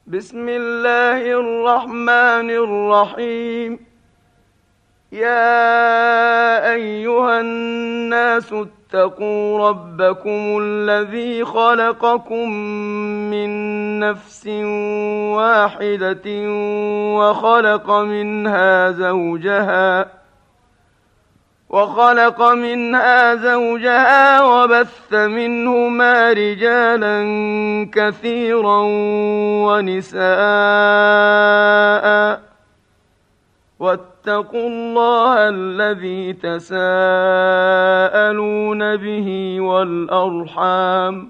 بسم الله الرحمن الرحيم. يا أيها الناس اتقوا ربكم الذي خلقكم من نفس واحدة وخلق منها زوجها وبث منهما رجالا كثيرا ونساء، واتقوا الله الذي تساءلون به والأرحام،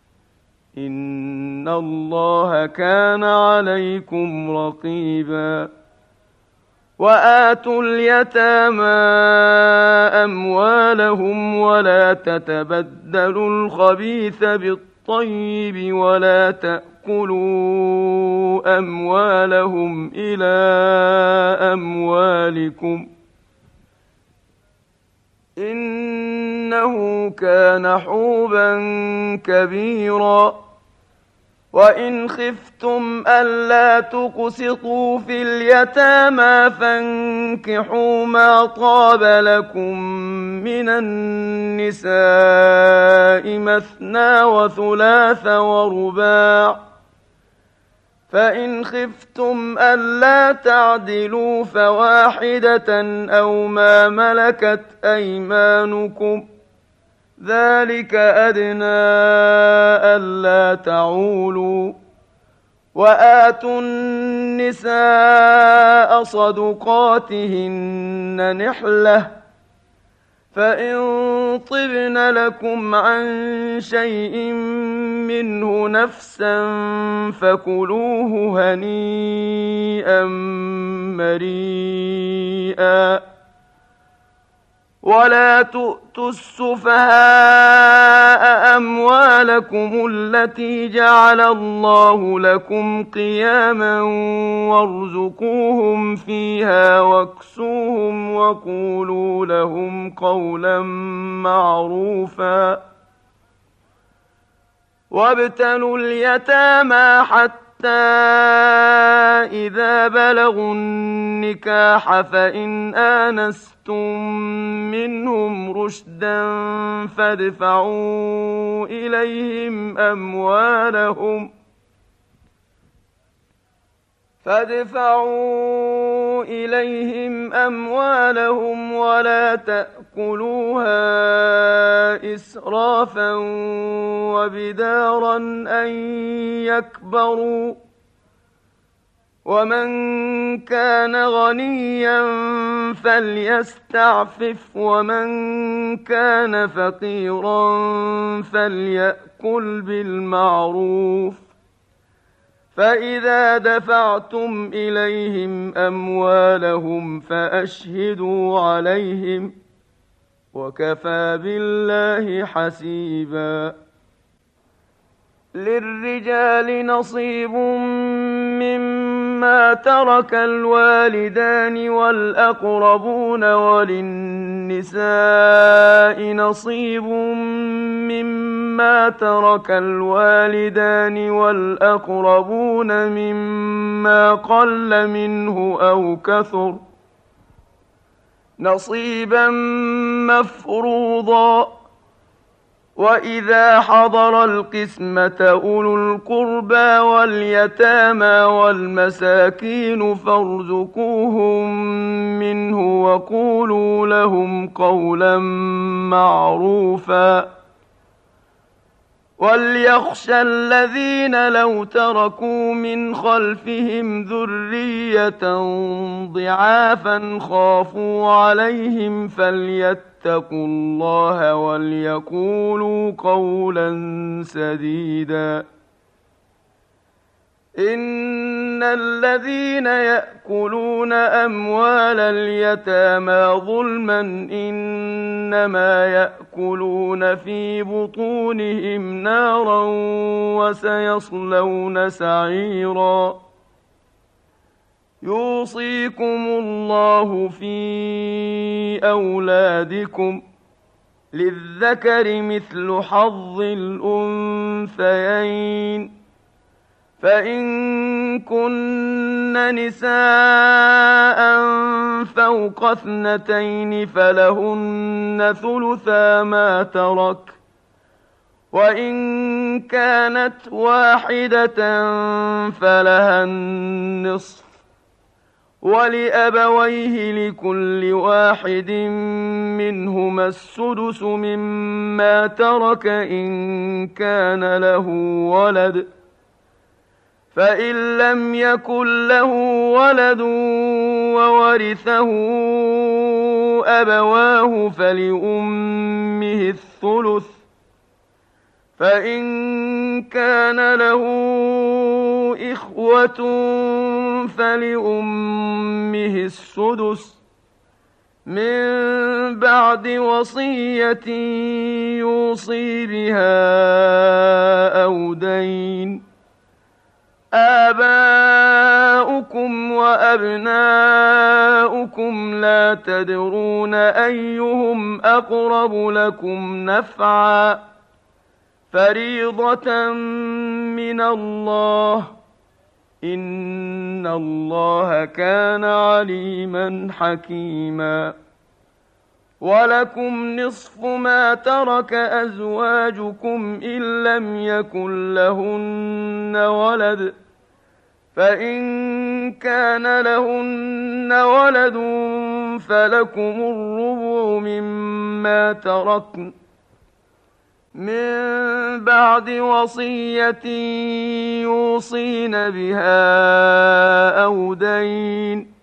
إن الله كان عليكم رقيبا. وآتوا اليتامى أموالهم ولا تتبدلوا الخبيث بالطيب ولا تأكلوا أموالهم إلى أموالكم، إنه كان حوبا كبيرا. وإن خفتم ألا تقسطوا في اليتامى فانكحوا ما طاب لكم من النساء مثنى وثلاث ورباع، فإن خفتم ألا تعدلوا فواحدة أو ما ملكت أيمانكم، ذلك أدنى ألا تعولوا. وآتوا النساء صدقاتهن نحلة، فإن طبن لكم عن شيء منه نفسا فكلوه هنيئا مريئا. ولا تؤتوا السفهاء أموالكم التي جعل الله لكم قياما وارزقوهم فيها واكسوهم وقولوا لهم قولا معروفا. وابتلوا اليتامى حتى إذا بلغوا النكاح فإن آنستم منهم رشدا فادفعوا إليهم أموالهم ولا تأكلوها إسرافا وبدارا أن يكبروا. ومن كان غنيا فليستعفف ومن كان فقيرا فليأكل بالمعروف. فإذا دفعتم إليهم أموالهم فأشهدوا عليهم، وكفى بالله حسيبا. للرجال نصيب مما ترك الوالدان والأقربون وللنساء نصيب مما ترك الوالدان والأقربون مما قل منه أو كثر، نصيبا مفروضا. وإذا حضر القسمة أولو القربى واليتامى والمساكين فارزقوهم منه وقولوا لهم قولا معروفا. وليخشى الذين لو تركوا من خلفهم ذرية ضعافا خافوا عليهم فليتقوا الله وليقولوا قولا سديدا. إن الذين يأكلون أموال اليتامى ظلما إنما يأكلون في بطونهم نارا وسيصلون سعيرا. يوصيكم الله في أولادكم للذكر مثل حظ الأنثيين، فإن كن نساء فوق 2 فلهن ثلثا ما ترك، وإن كانت واحدة فلها النصف، ولأبويه لكل واحد منهما السدس مما ترك إن كان له ولد، فإن لم يكن له ولد وورثه أبواه فلأمه الثلث، فإن كان له إخوة فلأمه السدس من بعد وصية يوصي بها أو دين. آباؤكم وأبناؤكم لا تدرون أيهم أقرب لكم نفعا، فريضة من الله، إن الله كان عليما حكيما. ولكم نصف ما ترك أزواجكم إن لم يكن لهن ولد، فإن كان لهن ولد فلكم الربع مما تركن من بعد وصية يوصين بها أو دين،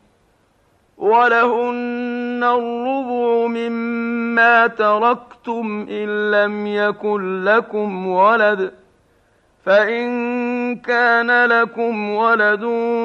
ولهن الربع مما تركتم إن لم يكن لكم ولد، فإن كان لكم ولد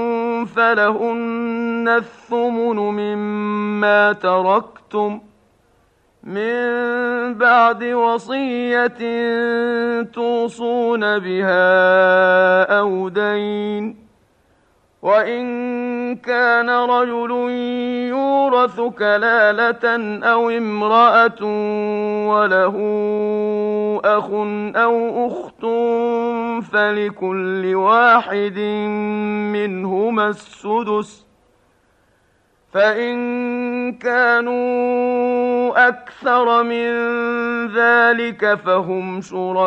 فلهن الثمن مما تركتم من بعد وصية توصون بها أو دين. وإن كان رجل يورث كلالة أو امرأة وله أخ أو أخت فلكل واحد منهما السدس، فإن كانوا أكثر من ذلك فهم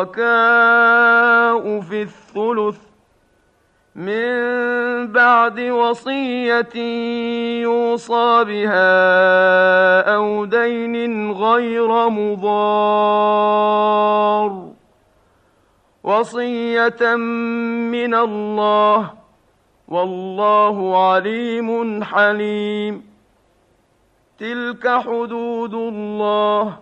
شركاء في الثلث من بعد وصية يوصى بها أو دين غير مضار، وصية من الله، والله عليم حليم. تلك حدود الله،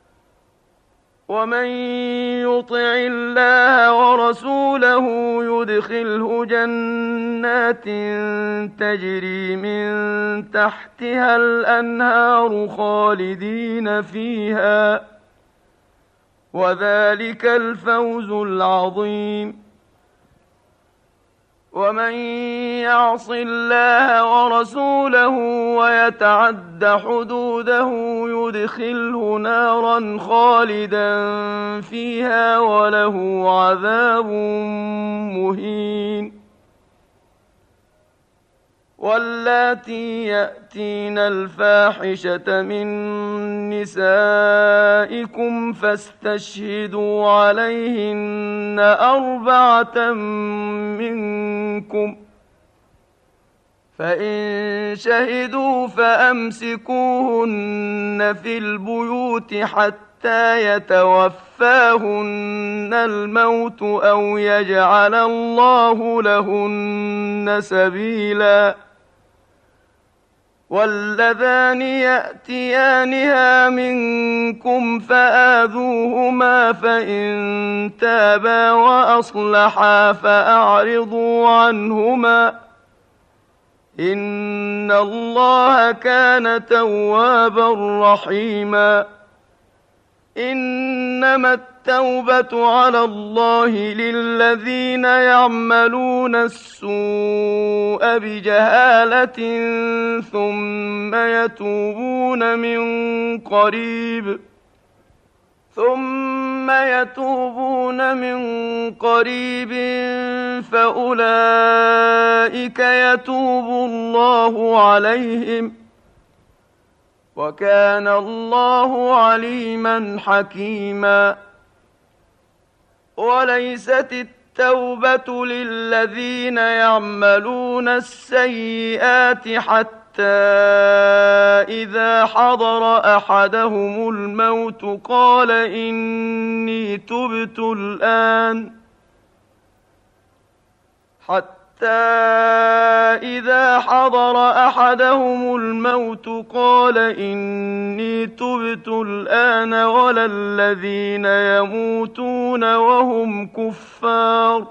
ومن يطع الله ورسوله يدخله جنات تجري من تحتها الأنهار خالدين فيها، وذلك الفوز العظيم. ومن يعص الله ورسوله ويتعد حدوده يدخله نارا خالدا فيها وله عذاب مهين. واللاتي يأتين الفاحشة من نسائكم فاستشهدوا عليهن 4 منكم، فإن شهدوا فأمسكوهن في البيوت حتى يتوفاهن الموت أو يجعل الله لهن سبيلا. واللذان يأتيانها منكم فآذوهما، فإن تابا وأصلحا فأعرضوا عنهما، إن الله كان توابا رحيما. إنما التوبة على الله للذين يعملون السوء بجهالة ثم يتوبون من قريب ثم يتوبون من قريب فأولئك يتوب الله عليهم، وكان الله عليما حكيما. وليست التوبة للذين يعملون السيئات حتى إذا حضر أحدهم الموت قال إني تبت الآن، إذا حضر أحدهم الموت قال إني تبت الآن ولا الذين يموتون وهم كفار،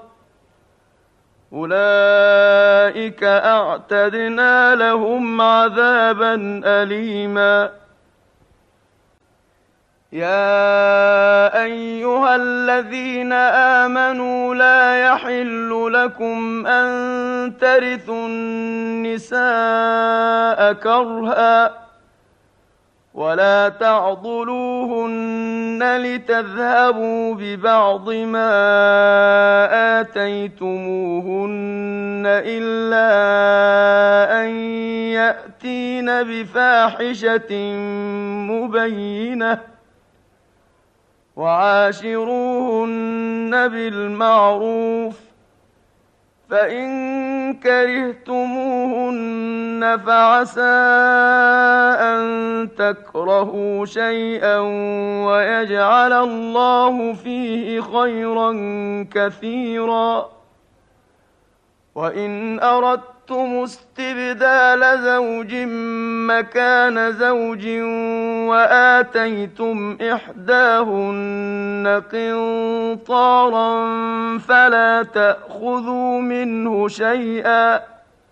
أولئك أعتدنا لهم عذابا أليما. يا أيها الذين آمنوا لا يحل لكم أن ترثوا النساء كرها ولا تعضلوهن لتذهبوا ببعض ما آتيتموهن إلا أن يأتين بفاحشة مبينة، وعاشروهن بالمعروف، فإن كرهتموهن فعسى أن تكرهوا شيئا ويجعل الله فيه خيرا كثيرا. وإن أردتم استبدال زوج مكان زوج وآتيتم إحداهن قنطارا فلا تأخذوا منه شيئا،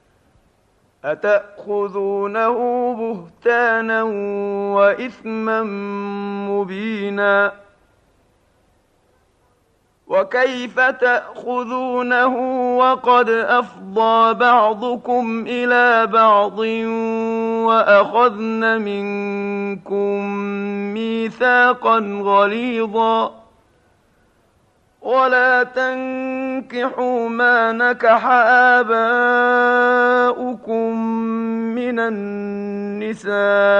أتأخذونه بهتانا وإثما مبينا. وكيف تأخذونه وقد أفضى بعضكم إلى بعض وأخذن منكم ميثاقا غليظا. ولا تنكحوا ما نكح آباؤكم من النساء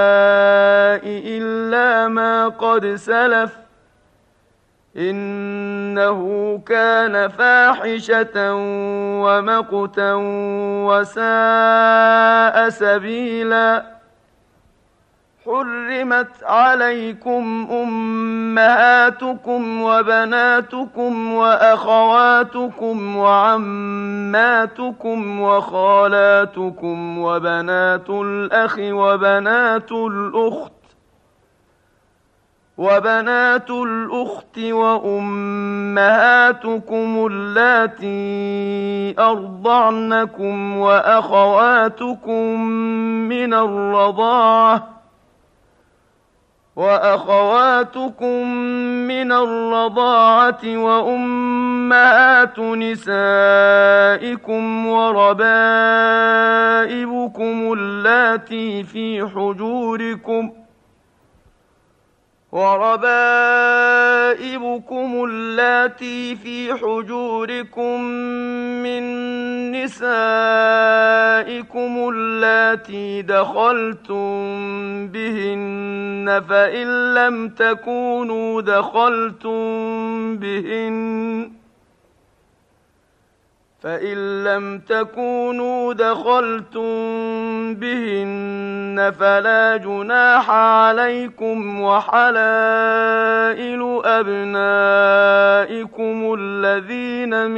إلا ما قد سلف، إنه كان فاحشة ومقتا وساء سبيلا. حرمت عليكم أمهاتكم وبناتكم وأخواتكم وعماتكم وخالاتكم وبنات الأخ وبنات الأخت وأمهاتكم اللاتي أرضعنكم وأخواتكم من الرضاعة وأمهات نسائكم وربائبكم اللاتي في حجوركم من نسائكم اللاتي دخلتم بهن، فإن لم تكونوا دخلتم بهن فلا جناح عليكم، وحلائل أبنائكم الذين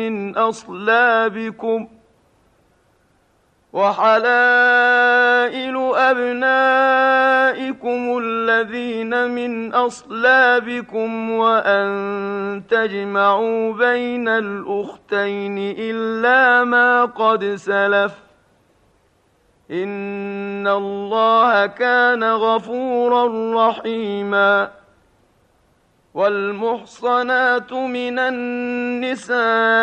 من أصلابكم وأن تجمعوا بين الأختين إلا ما قد سلف، إن الله كان غفورا رحيما. والمحصنات من النساء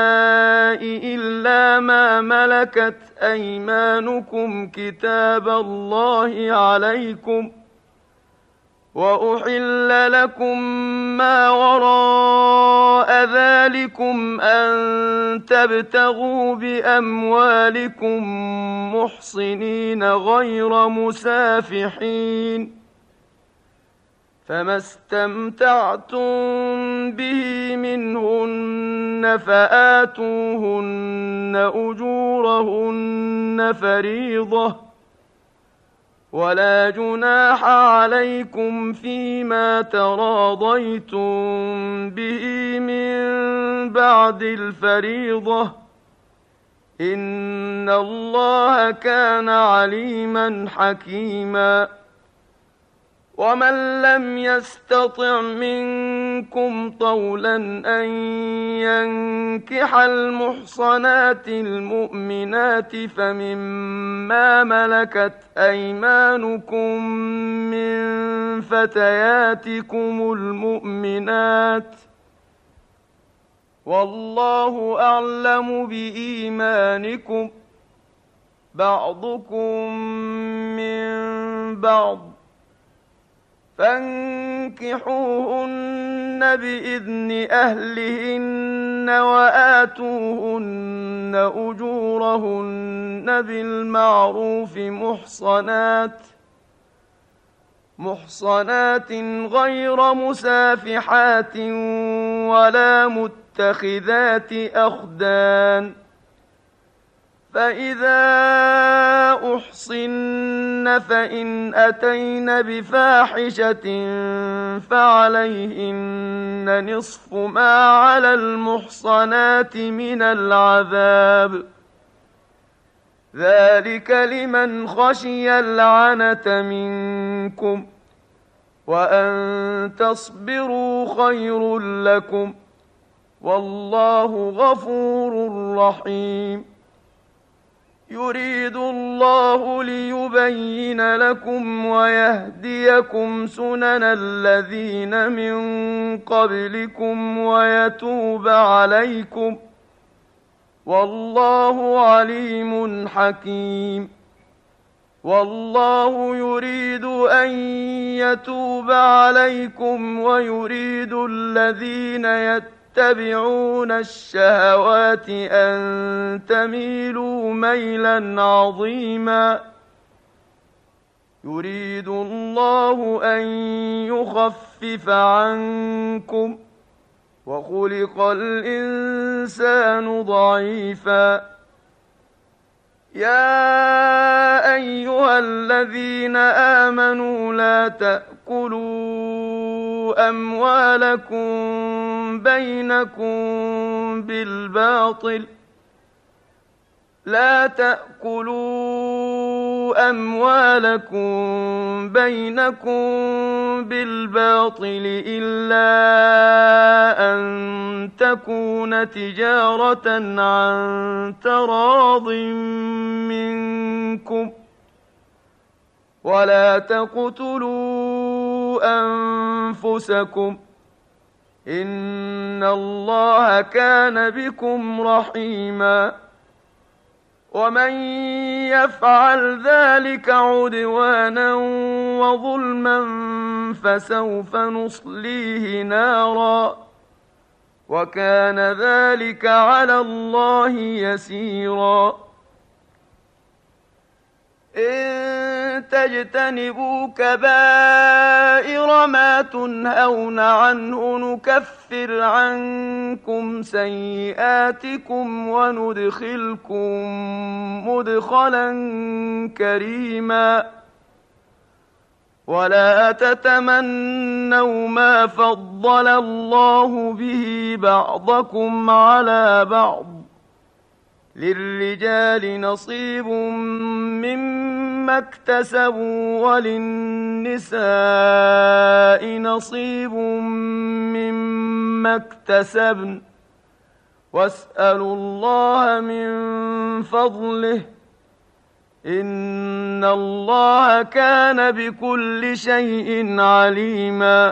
إلا ما ملكت أيمانكم كتاب الله عليكم، وأحل لكم ما وراء ذلكم أن تبتغوا بأموالكم محصنين غير مسافحين، فما استمتعتم به منهن فآتوهن أجورهن فريضة، ولا جناح عليكم فيما تراضيتم به من بعد الفريضة، إن الله كان عليما حكيما. ومن لم يستطع منكم طولا أن ينكح المحصنات المؤمنات فمما ملكت أيمانكم من فتياتكم المؤمنات، والله أعلم بإيمانكم، بعضكم من بعض، فانكحوهن بإذن أهلهن وآتوهن أجورهن بالمعروف محصنات غير مسافحات ولا متخذات أخدان، فإذا أحصن فإن أتين بفاحشة فعليهن نصف ما على المحصنات من العذاب، ذلك لمن خشي العنة منكم، وأن تصبروا خير لكم، والله غفور رحيم. يريد الله ليبين لكم ويهديكم سنن الذين من قبلكم ويتوب عليكم، والله عليم حكيم. والله يريد أن يتوب عليكم ويريد الذين يتبعون الشهوات أن تميلوا ميلا عظيما. يريد الله أن يخفف عنكم، وخلق الإنسان ضعيفا. يا أيها الذين آمنوا لا تأكلوا أموالكم بينكم بالباطل إلا أن تكون تجارة عن تراض منكم، ولا تقتلوا أنفسكم، إن الله كان بكم رحيما. ومن يفعل ذلك عدوانا وظلما فسوف نصليه نارا، وكان ذلك على الله يسيرا. إن تجتنبوا كبائر ما تنهون عنه نكفر عنكم سيئاتكم وندخلكم مدخلا كريما. ولا تتمنوا ما فضل الله به بعضكم على بعض، للرجال نصيب مما اكتسبوا وللنساء نصيب مما اكتسبن، واسألوا الله من فضله، إن الله كان بكل شيء عليما.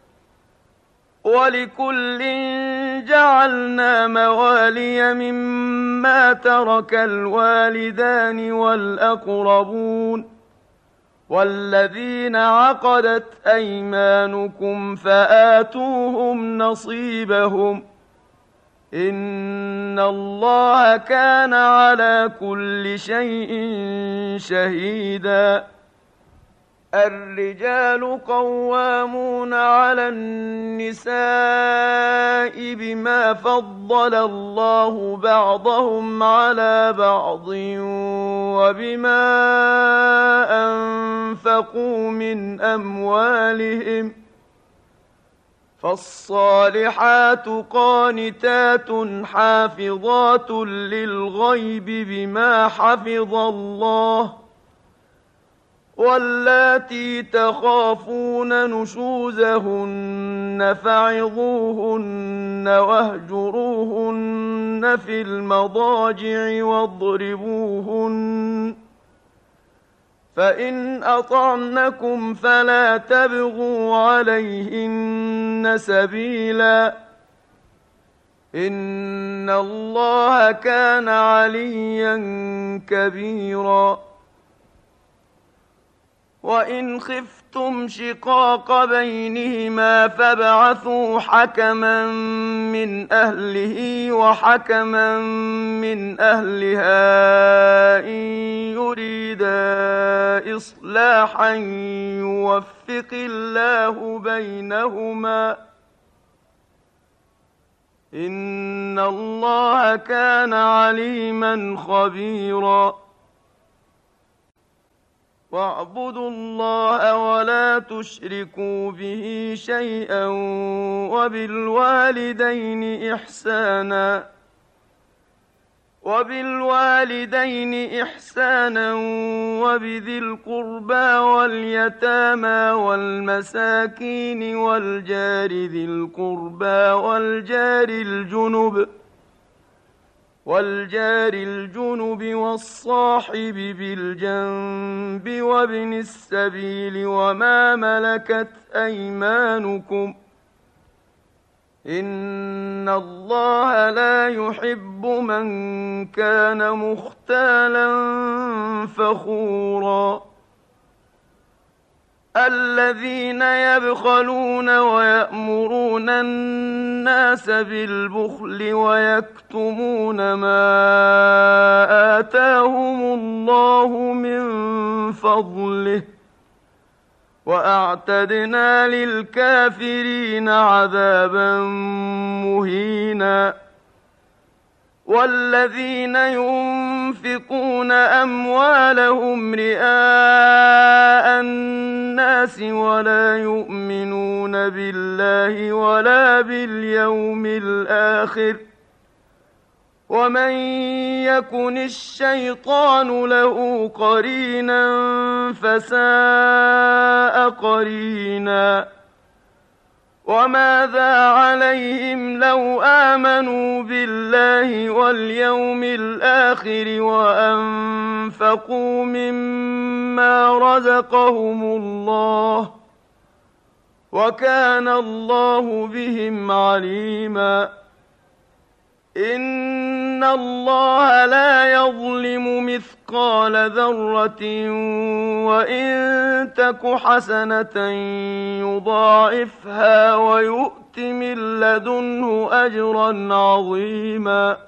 ولكل جعلنا موالي مما ترك الوالدان والأقربون، والذين عقدت أيمانكم فآتوهم نصيبهم إن الله كان على كل شيء شهيدا. الرجال قوامون على النساء بما فضل الله بعضهم على بعض وبما أنفقوا من أموالهم فالصالحات قانتات حافظات للغيب بما حفظ الله واللاتي تخافون نشوزهن فعظوهن واهجروهن في المضاجع واضربوهن فإن أطعنكم فلا تبغوا عليهن سبيلا إن الله كان عليا كبيرا. وإن خفتم شقاق بينهما فابعثوا حكما من أهله وحكما من أهلها إن يريدا إصلاحا يوفق الله بينهما إن الله كان عليما خبيرا. واعبدوا الله ولا تشركوا به شيئا وبالوالدين إحسانا وبذي القربى واليتامى والمساكين والجار ذي القربى والجار الجنب والصاحب بالجنب وابن السبيل وما ملكت أيمانكم إن الله لا يحب من كان مختالا فخورا. الذين يبخلون ويأمرون الناس بالبخل ويكتمون ما آتاهم الله من فضله وأعتدنا للكافرين عذابا مهينا. والذين ينفقون أموالهم رئاء الناس ولا يؤمنون بالله ولا باليوم الآخر ومن يكن الشيطان له قرينا فساء قرينا. وماذا عليهم لو آمنوا بالله واليوم الآخر وأنفقوا مما رزقهم الله وكان الله بهم عليما. إن الله لا يظلم مثقال ذرة وإن تك حسنة يضاعفها ويؤت من لدنه أجرا عظيما.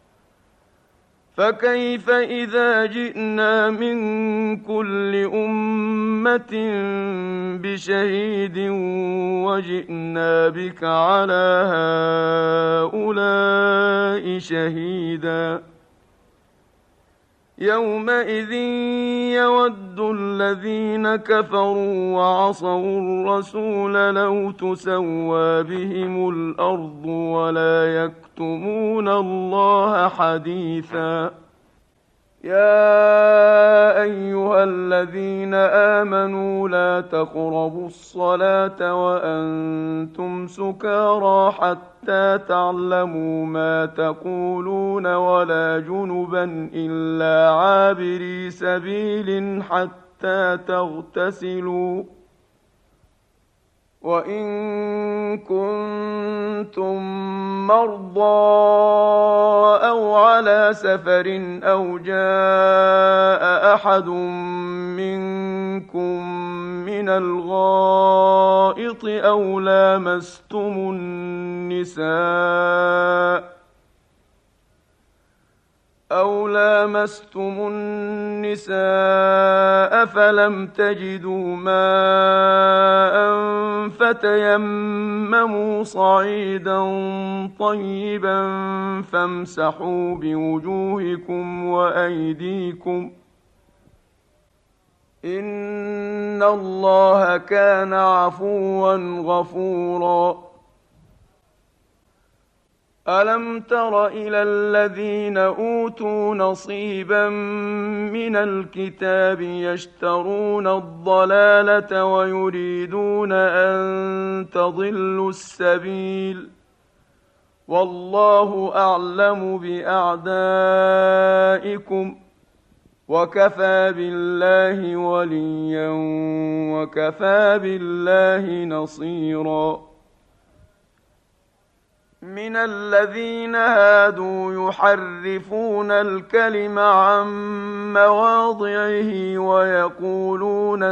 فكيف إذا جئنا من كل أمة بشهيد وجئنا بك على هؤلاء شهيدا. يومئذ يود الذين كفروا وعصوا الرسول لو تسوى بهم الأرض ولا يكتمون الله حديثا. يا أيها الذين آمنوا لا تقربوا الصلاة وأنتم سكارى حتى تعلموا ما تقولون ولا جنبا إلا عابري سبيل حتى تغتسلوا وإن كنتم مرضى أو على سفر أو جاء أحد منكم من الغائط أو لامستم النساء فلم تجدوا ماء فتيمموا صعيدا طيبا فامسحوا بوجوهكم وأيديكم إن الله كان عفوا غفورا. ألم تر إلى الذين أوتوا نصيبا من الكتاب يشترون الضلالة ويريدون أن تضلوا السبيل والله أعلم بأعدائكم وكفى بالله وليا وكفى بالله نصيرا. من الذين هادوا يحرفون الكلم عن مواضعه ويقولون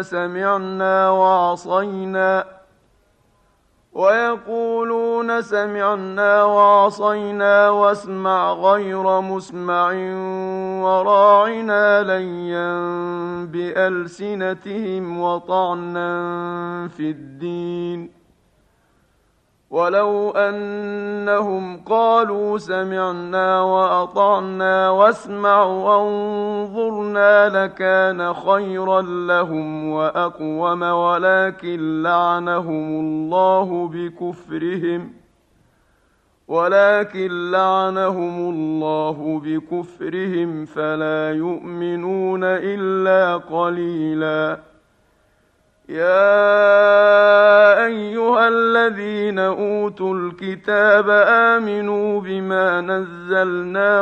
سمعنا وعصينا واسمع غير مسمع وراعنا ليا بألسنتهم وطعنا في الدين ولو أنهم قالوا سمعنا وأطعنا واسمع وانظرنا لكان خيرا لهم وأقوم ولكن لعنهم الله بكفرهم فلا يؤمنون إلا قليلا. يا أيها الذين أوتوا الكتاب آمنوا بما نزلنا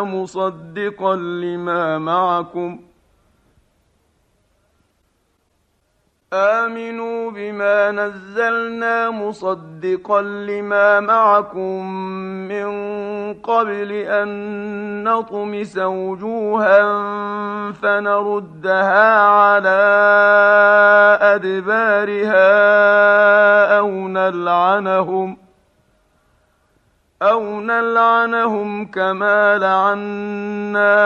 مصدقا لما معكم من قبل أن نطمس وجوها فنردها على أدبارها أو نلعنهم كما لعنا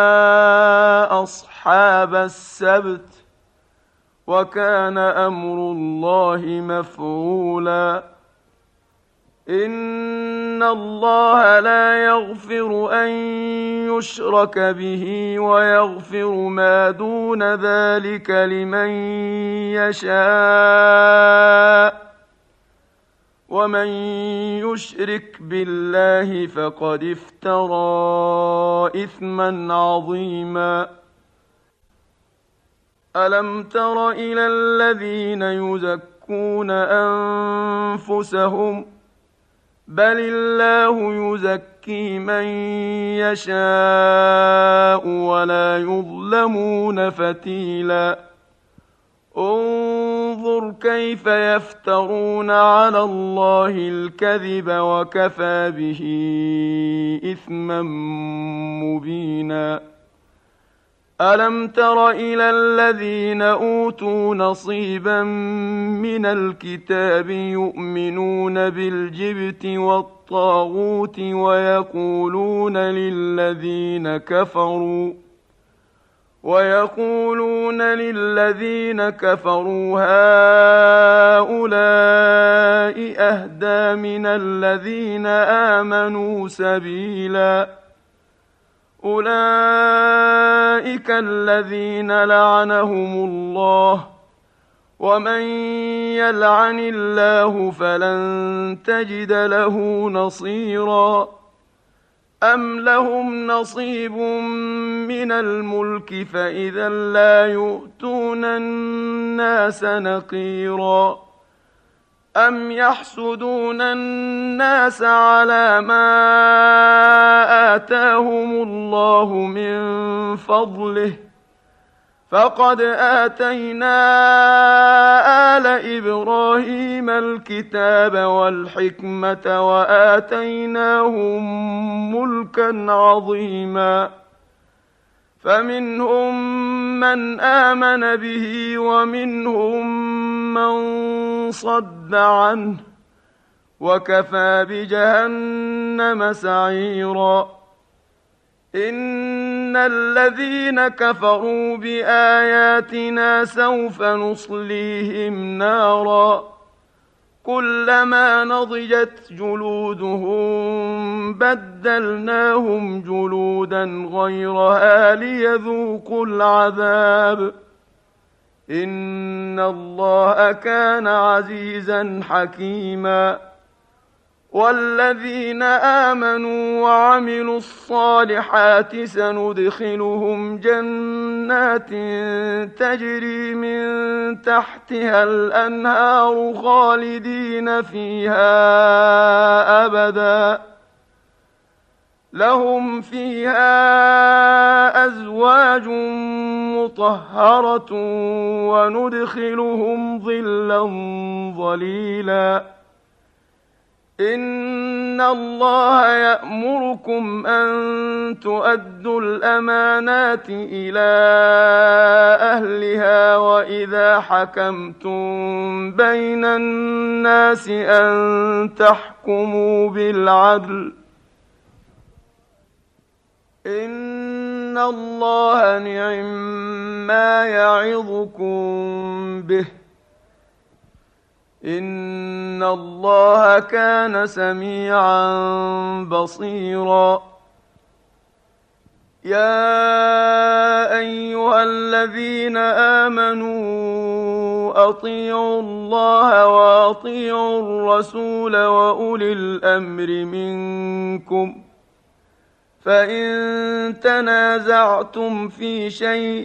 أصحاب السبت وكان أمر الله مفعولا. إن الله لا يغفر أن يشرك به ويغفر ما دون ذلك لمن يشاء ومن يشرك بالله فقد افترى إثما عظيما. ألم تر إلى الذين يزكون أنفسهم بل الله يزكي من يشاء ولا يظلمون فتيلا. انظر كيف يفترون على الله الكذب وكفى به إثما مبينا. ألم تر إلى الذين أوتوا نصيبا من الكتاب يؤمنون بالجبت والطاغوت ويقولون للذين كفروا هؤلاء أهدى من الذين آمنوا سبيلا. أولئك الذين لعنهم الله ومن يلعن الله فلن تجد له نصيرا. أم لهم نصيب من الملك فإذا لا يؤتون الناس نقيرا. أم يحسدون الناس على ما آتاهم الله من فضله فقد آتينا آل إبراهيم الكتاب والحكمة وآتيناهم ملكا عظيما. فمنهم من آمن به ومنهم من صد عنه، وكفى بجهنم سعيرا. إن الذين كفروا بآياتنا سوف نصليهم نارا كلما نضجت جلودهم بدلناهم جلودا غيرها ليذوقوا العذاب. إن الله كان عزيزا حكيما. والذين آمنوا وعملوا الصالحات سندخلهم جنات تجري من تحتها الأنهار خالدين فيها أبدا، لهم فيها أزواج مطهرة وندخلهم ظلا ظليلا. إن الله يأمركم أن تؤدوا الأمانات إلى أهلها وإذا حكمتم بين الناس أن تحكموا بالعدل. إن الله نعما يعظكم به. إن الله كان سميعا بصيرا. يا أيها الذين آمنوا أطيعوا الله وأطيعوا الرسول وأولي الأمر منكم، فإن تنازعتم في شيء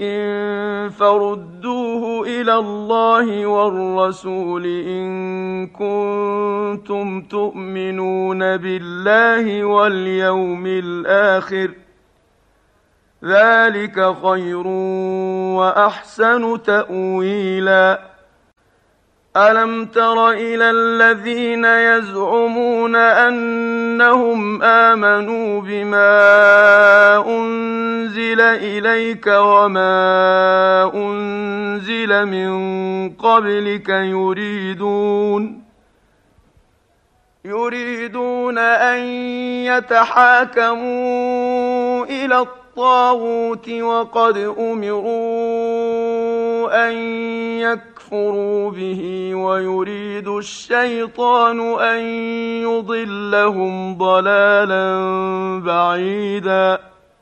فردوه إلى الله والرسول إن كنتم تؤمنون بالله واليوم الآخر، ذلك خير وأحسن تأويلا. ألم تر إلى الذين يزعمون أنهم آمنوا بما أنزل إليك وما أنزل من قبلك يريدون أن يتحاكموا إلى الطاغوت وقد أمروا أن يكفروا به ويريد الشيطان أن يضلهم ضلالا بعيدا.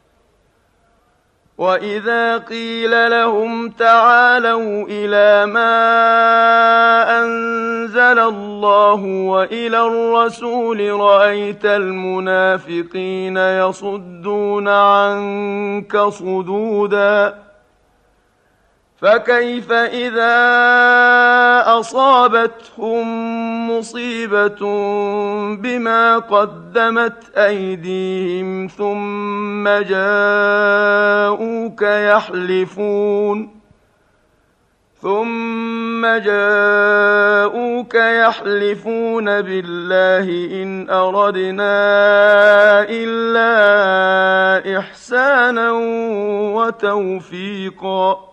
وإذا قيل لهم تعالوا إلى ما أنزل الله وإلى الرسول رأيت المنافقين يصدون عنك صدودا. فكيف إذا أصابتهم مصيبة بما قدمت أيديهم ثم جاءوك يحلفون بالله إن أردنا إلا إحسانا وتوفيقا.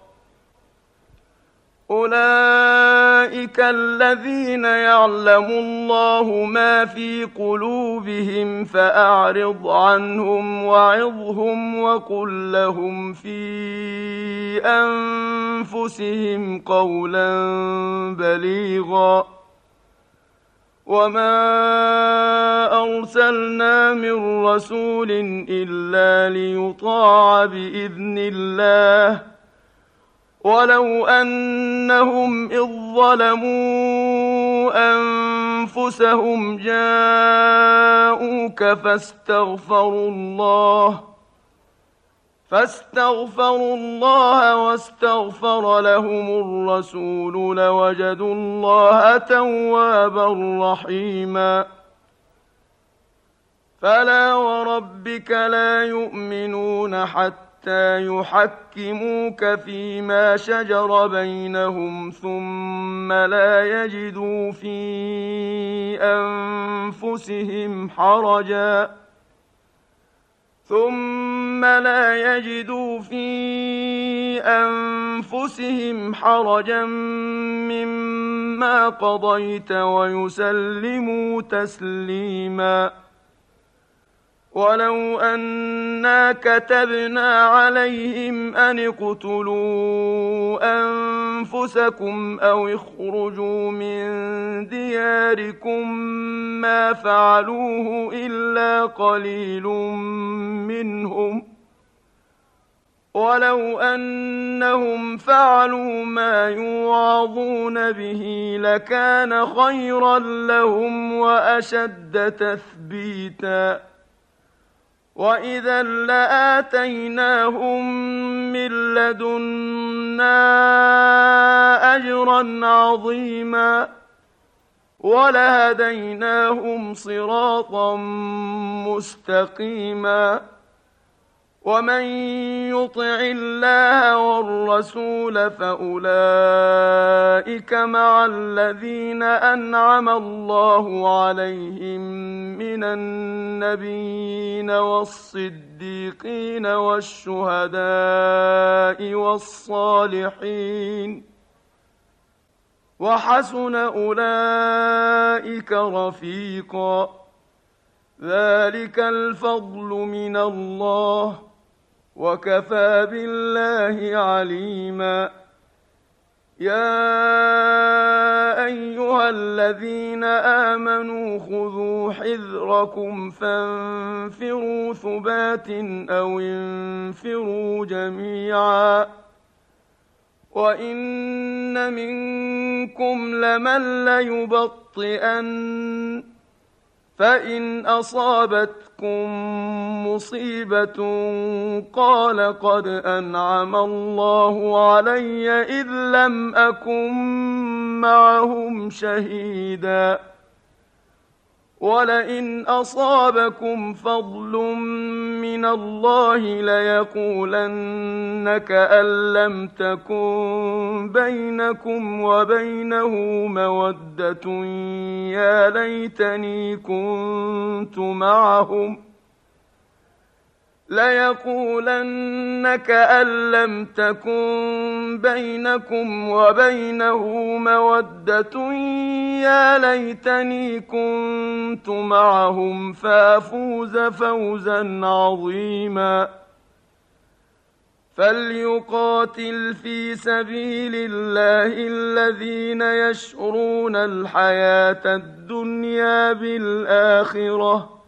أولئك الذين يعلم الله ما في قلوبهم فأعرض عنهم وعظهم وقل لهم في أنفسهم قولا بليغا. وما أرسلنا من رسول إلا ليطاع بإذن الله، ولو أنهم إذ ظلموا أنفسهم جاءوك فاستغفروا الله واستغفر لهم الرسول لوجدوا الله توابا رحيما. فلا وربك لا يؤمنون حتى يحكموك فيما شجر بينهم ثم لا يجدوا في أنفسهم حرجا مما قضيت ويسلموا تسليما. ولو أنا كتبنا عليهم أن اقتلوا أنفسكم أو اخرجوا من دياركم ما فعلوه إلا قليل منهم، ولو أنهم فعلوا ما يوعظون به لكان خيرا لهم وأشد تثبيتا، وإذا لآتيناهم من لدنا أجرا عظيما ولهديناهم صراطا مستقيما. ومن يطع الله والرسول فأولئك مع الذين أنعم الله عليهم من النبيين والصديقين والشهداء والصالحين، وحسن أولئك رفيقا. ذلك الفضل من الله وكفى بالله عليما. يا أيها الذين آمنوا خذوا حذركم فانفروا ثبات أو انفروا جميعا. وإن منكم لمن ليبطئن فإن أصابتكم مصيبة قال قد أنعم الله علي إذ لم أكن معهم شهيدا. ولئن أصابكم فضل من الله ليقولن كأن لم تكن بينكم وبينه مودة يا ليتني كنت معهم، ليقولن كأن لم تكن بينكم وبينه مودة يا ليتني كنت معهم فأفوز فوزا عظيما. فليقاتل في سبيل الله الذين يشرون الحياة الدنيا بالآخرة،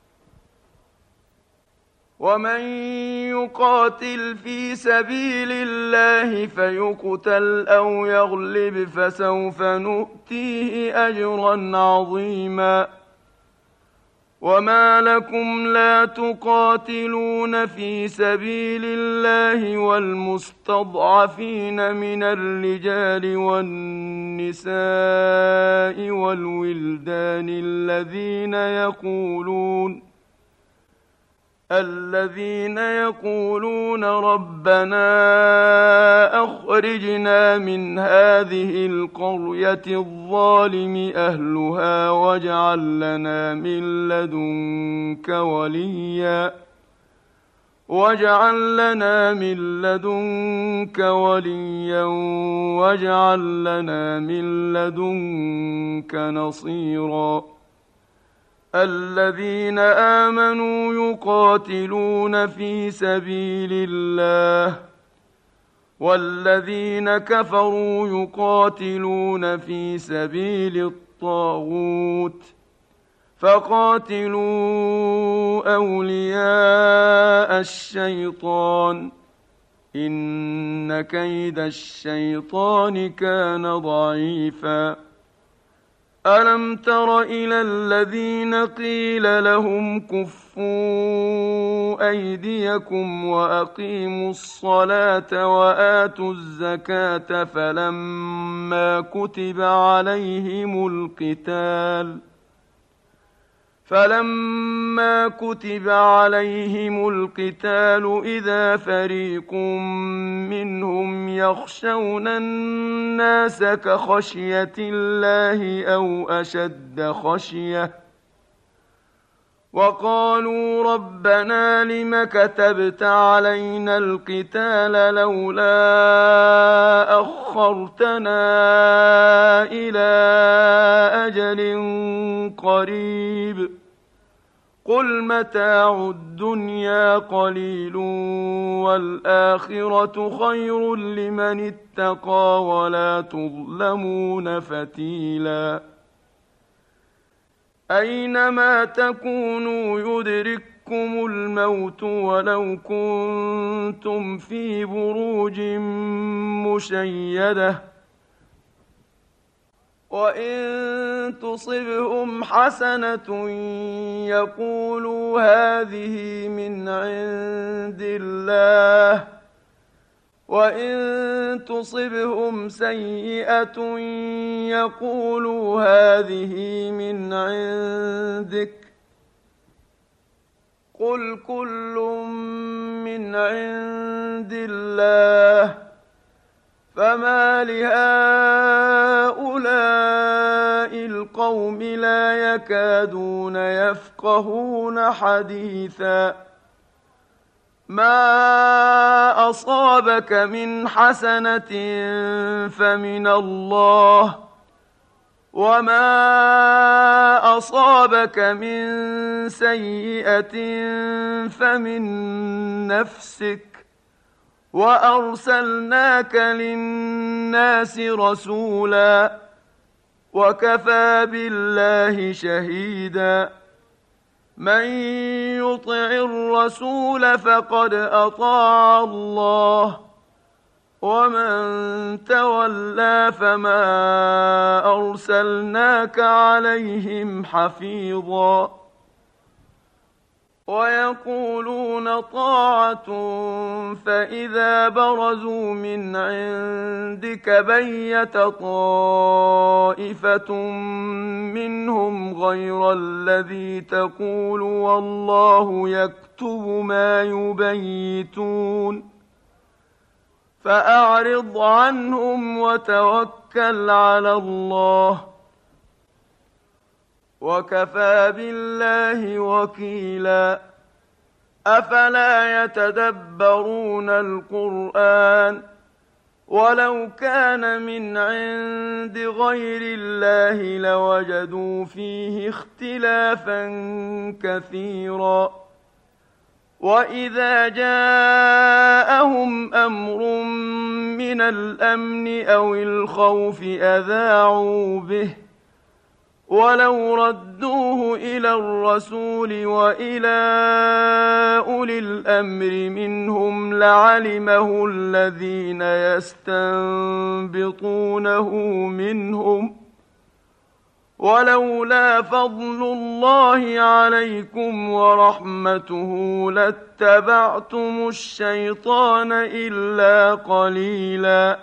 ومن يقاتل في سبيل الله فيقتل أو يغلب فسوف نؤتيه أجرا عظيما. وما لكم لا تقاتلون في سبيل الله والمستضعفين من الرجال والنساء والولدان الذين يقولون ربنا أخرجنا من هذه القرية الظالم أهلها واجعل لنا من لدنك وليا واجعل لنا من لدنك نصيرا. الذين آمنوا يقاتلون في سبيل الله والذين كفروا يقاتلون في سبيل الطاغوت فقاتلوا أولياء الشيطان إن كيد الشيطان كان ضعيفا. ألم تر إلى الذين قيل لهم كفوا أيديكم وأقيموا الصلاة وآتوا الزكاة فلما كتب عليهم القتال إذا فريق منهم يخشون الناس كخشية الله أو أشد خشية وقالوا ربنا لم كتبت علينا القتال لولا أخرتنا إلى أجل قريب قل متاع الدنيا قليل والآخرة خير لمن اتقى ولا تظلمون فتيلا أينما تكونوا يدرككم الموت ولو كنتم في بروج مشيدة وإن تصبهم حسنة يقولوا هذه من عند الله وإن تصبهم سيئة يقولوا هذه من عندك قل كل من عند الله فما لهؤلاء القوم لا يكادون يفقهون حديثا ما أصابك من حسنة فمن الله وما أصابك من سيئة فمن نفسك وأرسلناك للناس رسولا وكفى بالله شهيدا من يطع الرسول فقد أطاع الله ومن تولى فما أرسلناك عليهم حفيظا ويقولون طاعة فإذا برزوا من عندك بيت طائفة منهم غير الذي تقول والله يكتب ما يبيتون فأعرض عنهم وتوكل على الله وكفى بالله وكيلا أفلا يتدبرون القرآن ولو كان من عند غير الله لوجدوا فيه اختلافا كثيرا وإذا جاءهم أمر من الأمن أو الخوف أذاعوا به ولو ردوه إلى الرسول وإلى أولي الأمر منهم لعلمه الذين يستنبطونه منهم ولولا فضل الله عليكم ورحمته لاتبعتم الشيطان إلا قليلا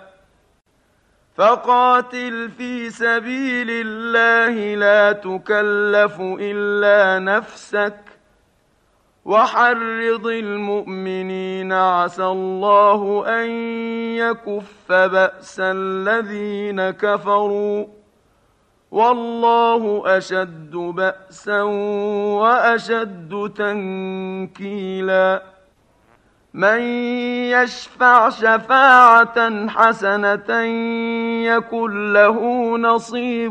فقاتل في سبيل الله لا تكلف إلا نفسك وحرض المؤمنين عسى الله أن يكف بأس الذين كفروا والله أشد بأسا وأشد تنكيلا من يشفع شفاعة حسنة يكن له نصيب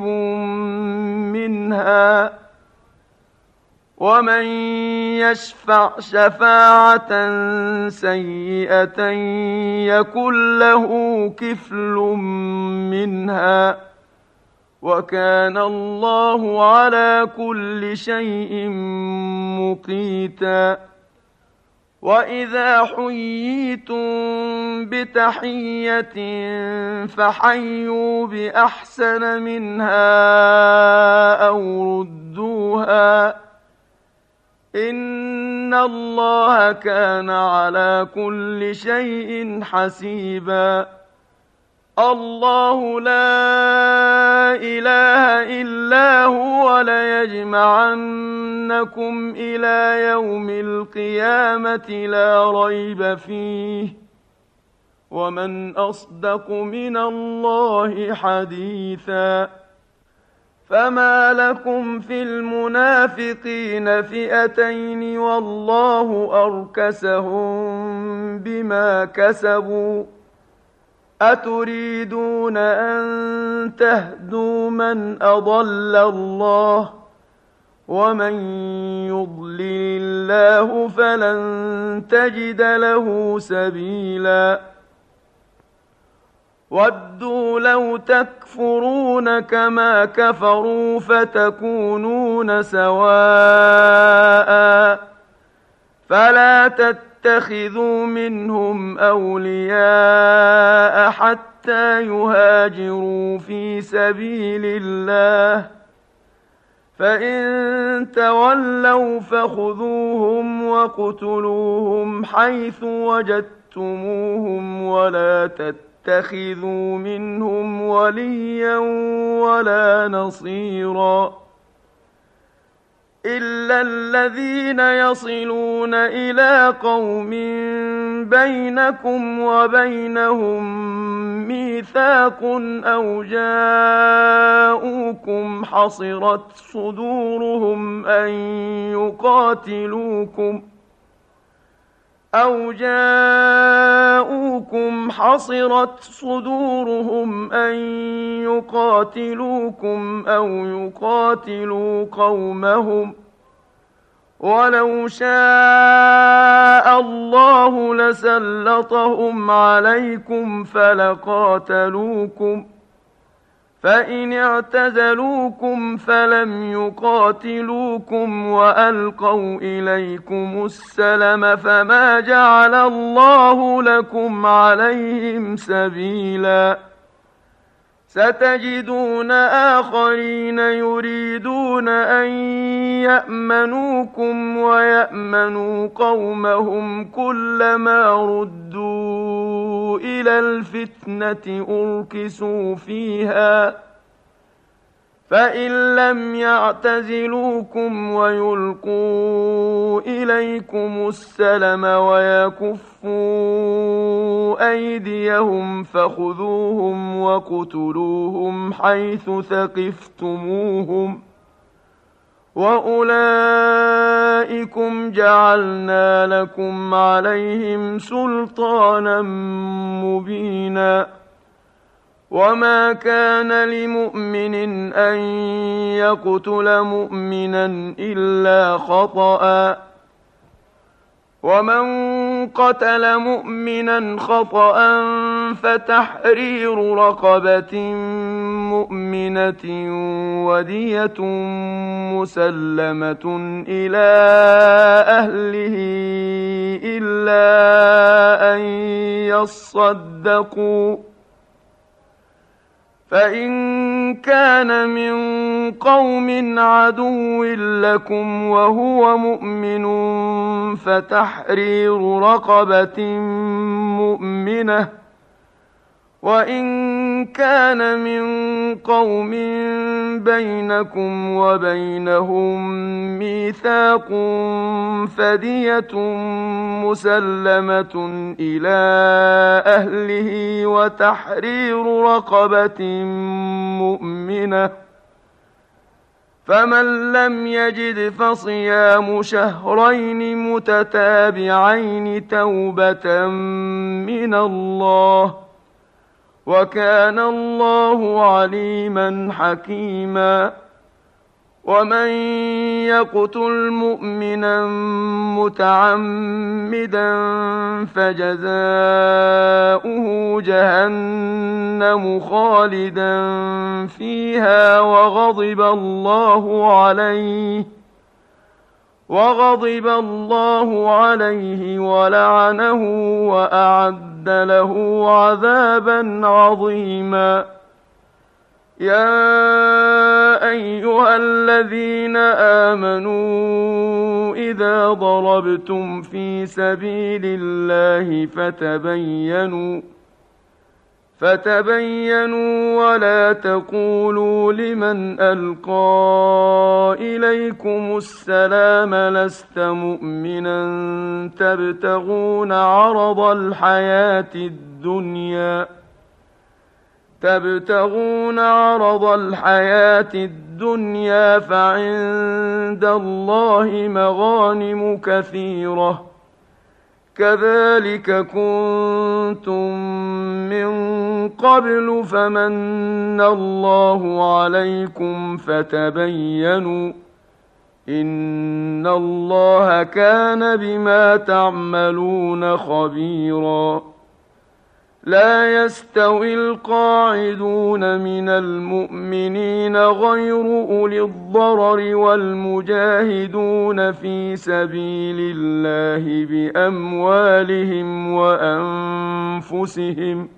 منها ومن يشفع شفاعة سيئة يكن له كفل منها وكان الله على كل شيء مقيتا وإذا حييتم بتحية فحيوا بأحسن منها أو ردوها إن الله كان على كل شيء حسيبا الله لا إله إلا هو ليجمعنكم إلى يوم القيامة لا ريب فيه ومن أصدق من الله حديثا فما لكم في المنافقين فئتين والله أركسهم بما كسبوا أتريدون أن تهدوا من أضل الله ومن يضلل الله فلن تجد له سبيلا ودوا لو تكفرون كما كفروا فتكونون سواء فلا تتخذوا منهم أولياء حتى يهاجروا في سبيل الله فإن تولوا فخذوهم وقتلوهم حيث وجدتموهم ولا تتخذوا منهم وليا ولا نصيرا إلا الذين يصلون إلى قوم بينكم وبينهم ميثاق أو جاءوكم حصرت صدورهم أن يقاتلوكم أو يقاتلوا قومهم ولو شاء الله لسلطهم عليكم فلقاتلوكم فإن اعتزلوكم فلم يقاتلوكم وألقوا إليكم السلم فما جعل الله لكم عليهم سبيلا ستجدون آخرين يريدون أن يأمنوكم ويأمنوا قومهم كلما ردوا إلى الفتنة أركسوا فيها فإن لم يعتزلوكم ويلقوا إليكم السلم ويكفوا أيديهم فخذوهم وقتلوهم حيث ثقفتموهم وأولئكم جعلنا لكم عليهم سلطانا مبينا وما كان لمؤمن أن يقتل مؤمنا إلا خطأ ومن قتل مؤمنا خطأ فتحرير رقبة مؤمنة ودية مسلمة إلى أهله إلا أن يصدقوا فإن كان من قوم عدو لكم وهو مؤمن فتحرير رقبة مؤمنة وإن كان من قوم بينكم وبينهم ميثاق فدية مسلمة إلى أهله وتحرير رقبة مؤمنة فمن لم يجد فصيام شهرين متتابعين توبة من الله وكان الله عليما حكيما ومن يقتل مؤمنا متعمدا فجزاؤه جهنم خالدا فيها وغضب الله عليه ولعنه وأعد له عذابا عظيما يا أيها الذين آمنوا إذا ضربتم في سبيل الله فتبينوا ولا تقولوا لمن ألقى إليكم السلام لست مؤمنا تبتغون عرض الحياة الدنيا تبتغون عرض الحياة الدنيا فعند الله مغانم كثيرة كذلك كنتم من قبل فمن الله عليكم فتبينوا إن الله كان بما تعملون خبيرا لا يستوي القاعدون من المؤمنين غير أولي الضرر والمجاهدون في سبيل الله بأموالهم وأنفسهم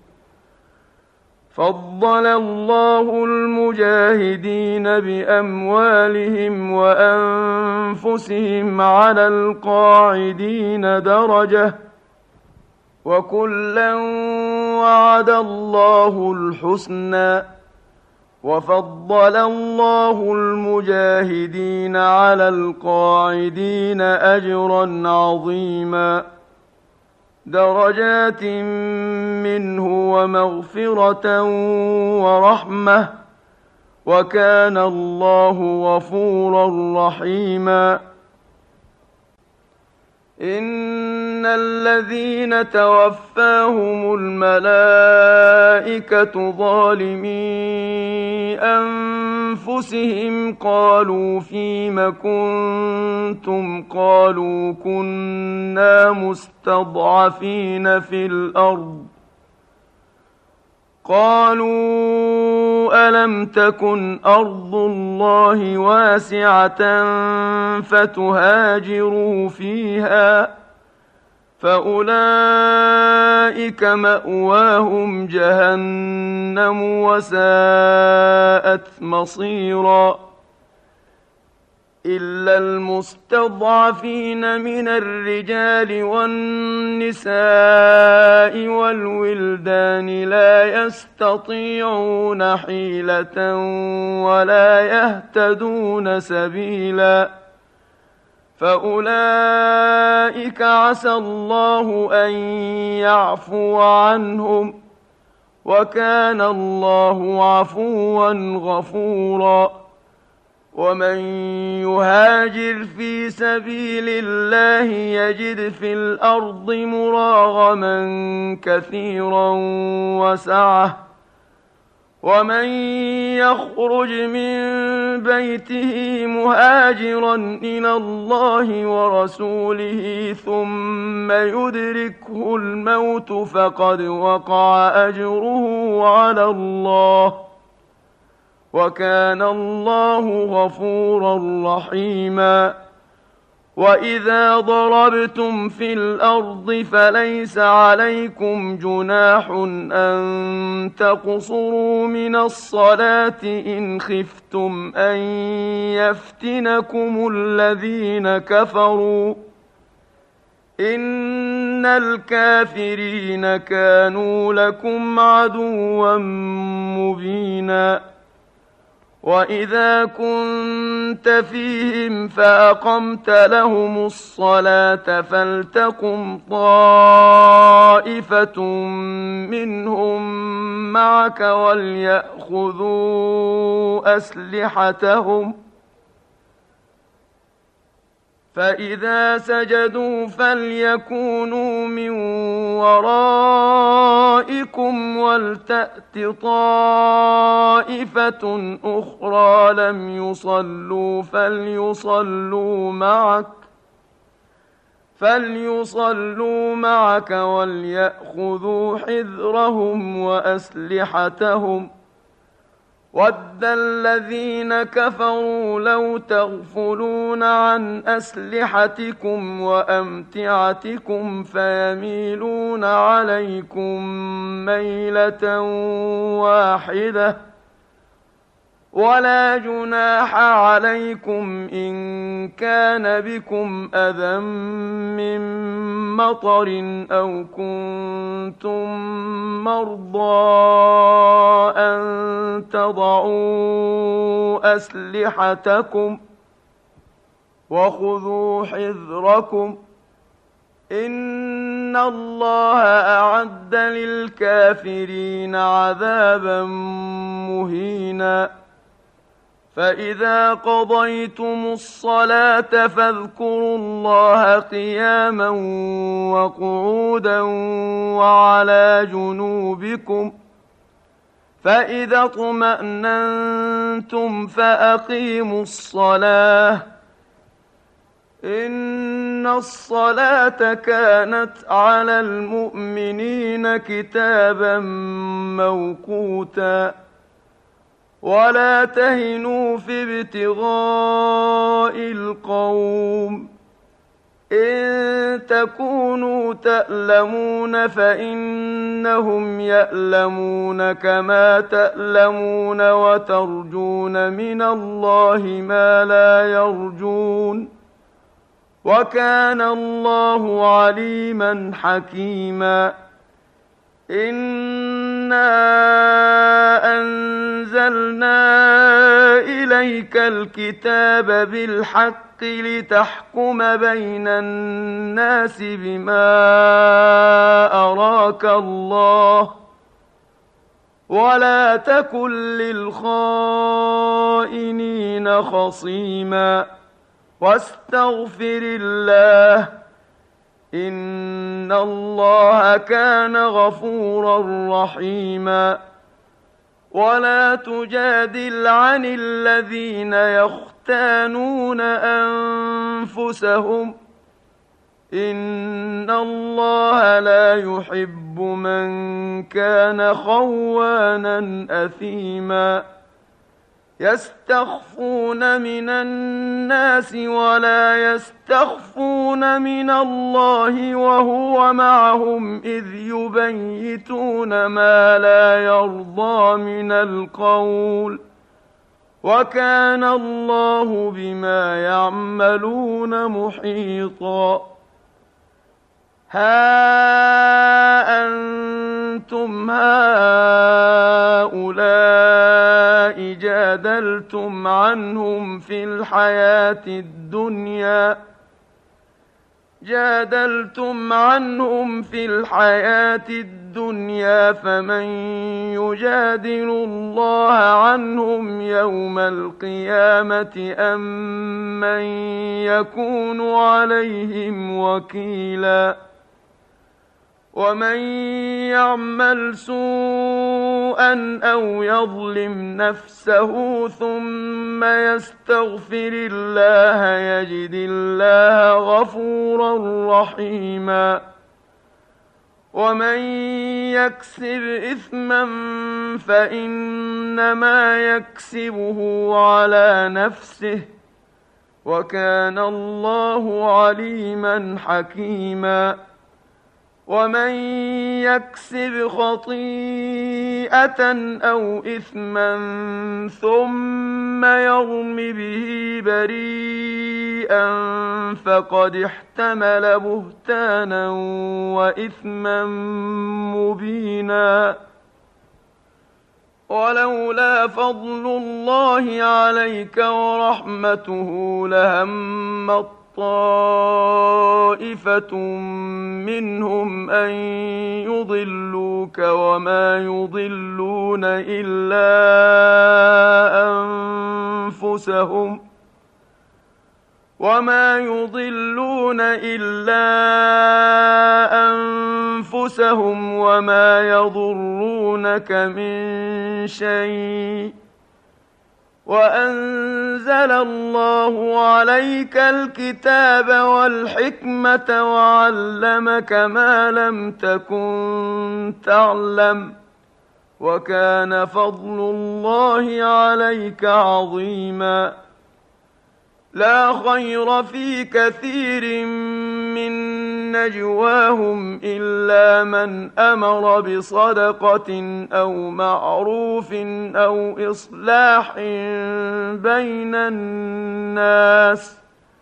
فضل الله المجاهدين بأموالهم وأنفسهم على القاعدين درجة وكلا وعد الله الحسنى وفضل الله المجاهدين على القاعدين أجرا عظيما درجات منه ومغفرة ورحمة وكان الله غفورا رحيما إن الذين توفاهم الملائكة ظالمي أنفسهم قالوا فيم كنتم قالوا كنا مستضعفين في الأرض قالوا ألم تكن أرض الله واسعة فتهاجروا فيها فأولئك مأواهم جهنم وساءت مصيرا إلا المستضعفين من الرجال والنساء والولدان لا يستطيعون حيلة ولا يهتدون سبيلا فأولئك عسى الله أن يعفو عنهم وكان الله عفوا غفورا ومن يهاجر في سبيل الله يجد في الأرض مراغما كثيرا وسعة ومن يخرج من بيته مهاجرا إلى الله ورسوله ثم يدركه الموت فقد وقع أجره على الله وكان الله غفورا رحيما وإذا ضربتم في الأرض فليس عليكم جناح أن تقصروا من الصلاة إن خفتم أن يفتنكم الذين كفروا إن الكافرين كانوا لكم عدوا مبينا وإذا كنت فيهم فأقمت لهم الصلاة فلتقم طائفة منهم معك وليأخذوا أسلحتهم فإذا سجدوا فليكونوا من ورائكم ولتأت طائفة أخرى لم يصلوا فليصلوا معك وليأخذوا حذرهم وأسلحتهم وَدَّ الَّذِينَ كَفَرُوا لَوْ تَغْفُلُونَ عَنْ أَسْلِحَتِكُمْ وَأَمْتِعَتِكُمْ فَيَمِيلُونَ عَلَيْكُمْ مَيْلَةً وَاحِدَةً وَلَا جُنَاحَ عَلَيْكُمْ إِن كَانَ بِكُمْ أَذًى مِّن مَّطَرٍ أَوْ كُنتُم مَّرْضَىٰ أَن تَضَعُوا أَسْلِحَتَكُمْ وَخُذُوا حِذْرَكُمْ إن الله أعد للكافرين عذابا مهينا فإذا قضيتم الصلاة فاذكروا الله قياما وقعودا وعلى جنوبكم فإذا اطمأننتم فأقيموا الصلاة إن الصلاة كانت على المؤمنين كتابا موقوتا ولا تهنوا في ابتغاء القوم إن تكونوا تألمون فإنهم يألمون كما تألمون وترجون من الله ما لا يرجون وكان الله عليما حكيما إنا أنزلنا إليك الكتاب بالحق لتحكم بين الناس بما أراك الله ولا تكن للخائنين خصيما واستغفر الله إن الله كان غفورا رحيما ولا تجادل عن الذين يختانون أنفسهم إن الله لا يحب من كان خوانا أثيما يستخفون من الناس ولا يستخفون من الله وهو معهم إذ يبيتون ما لا يرضى من القول وكان الله بما يعملون محيطا ها أنتم هؤلاء جادلتم عنهم في الحياة الدنيا فمن يجادل الله عنهم يوم القيامة أم من يكون عليهم وكيلا ومن يعمل سوءا أو يظلم نفسه ثم يستغفر الله يجد الله غفورا رحيما ومن يكسب إثما فإنما يكسبه على نفسه وكان الله عليما حكيما ومن يكسب خطيئة أو إثما ثم يرم به بريئا فقد احتمل بهتانا وإثما مبينا ولولا فضل الله عليك ورحمته لهمت طائفة منهم أن يضلوك وما يضلون إلا أنفسهم وما يضرونك من شيء وأنزل الله عليك الكتاب والحكمة وعلمك ما لم تكن تعلم وكان فضل الله عليك عظيما لا خير في كثير من نجواهم إلا من أمر بصدقة أو معروف أو إصلاح بين الناس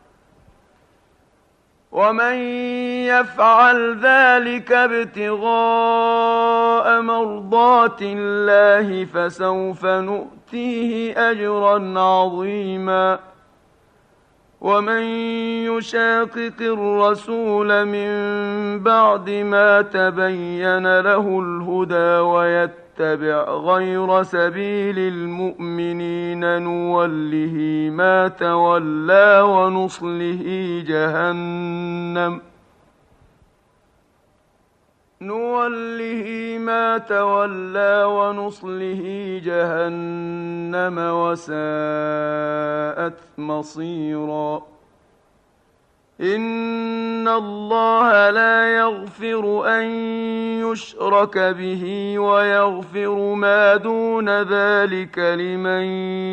ومن يفعل ذلك ابتغاء مرضات الله فسوف نؤتيه أجرا عظيما ومن يشاقق الرسول من بعد ما تبين له الهدى ويتبع غير سبيل المؤمنين نوله ما تولى ونصله جهنم وساءت مصيرا. إن الله لا يغفر أن يشرك به ويغفر ما دون ذلك لمن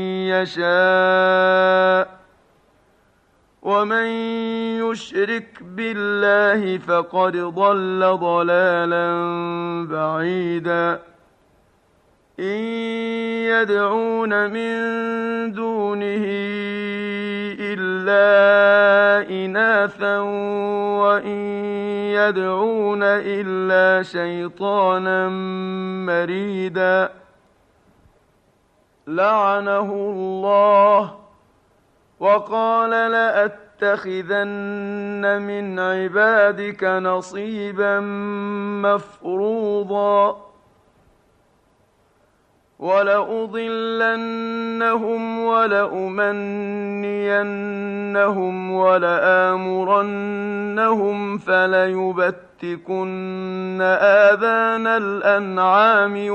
يشاء، ومن يشرك بالله فقد ضل ضلالا بعيدا. إن يدعون من دونه إلا إناثا وإن يدعون إلا شيطانا مريدا لعنه الله وقال لأتخذن من عبادك نصيبا مفروضا ولأضلنهم ولأمنينهم ولآمرنهم فليبتكن آذان الأنعام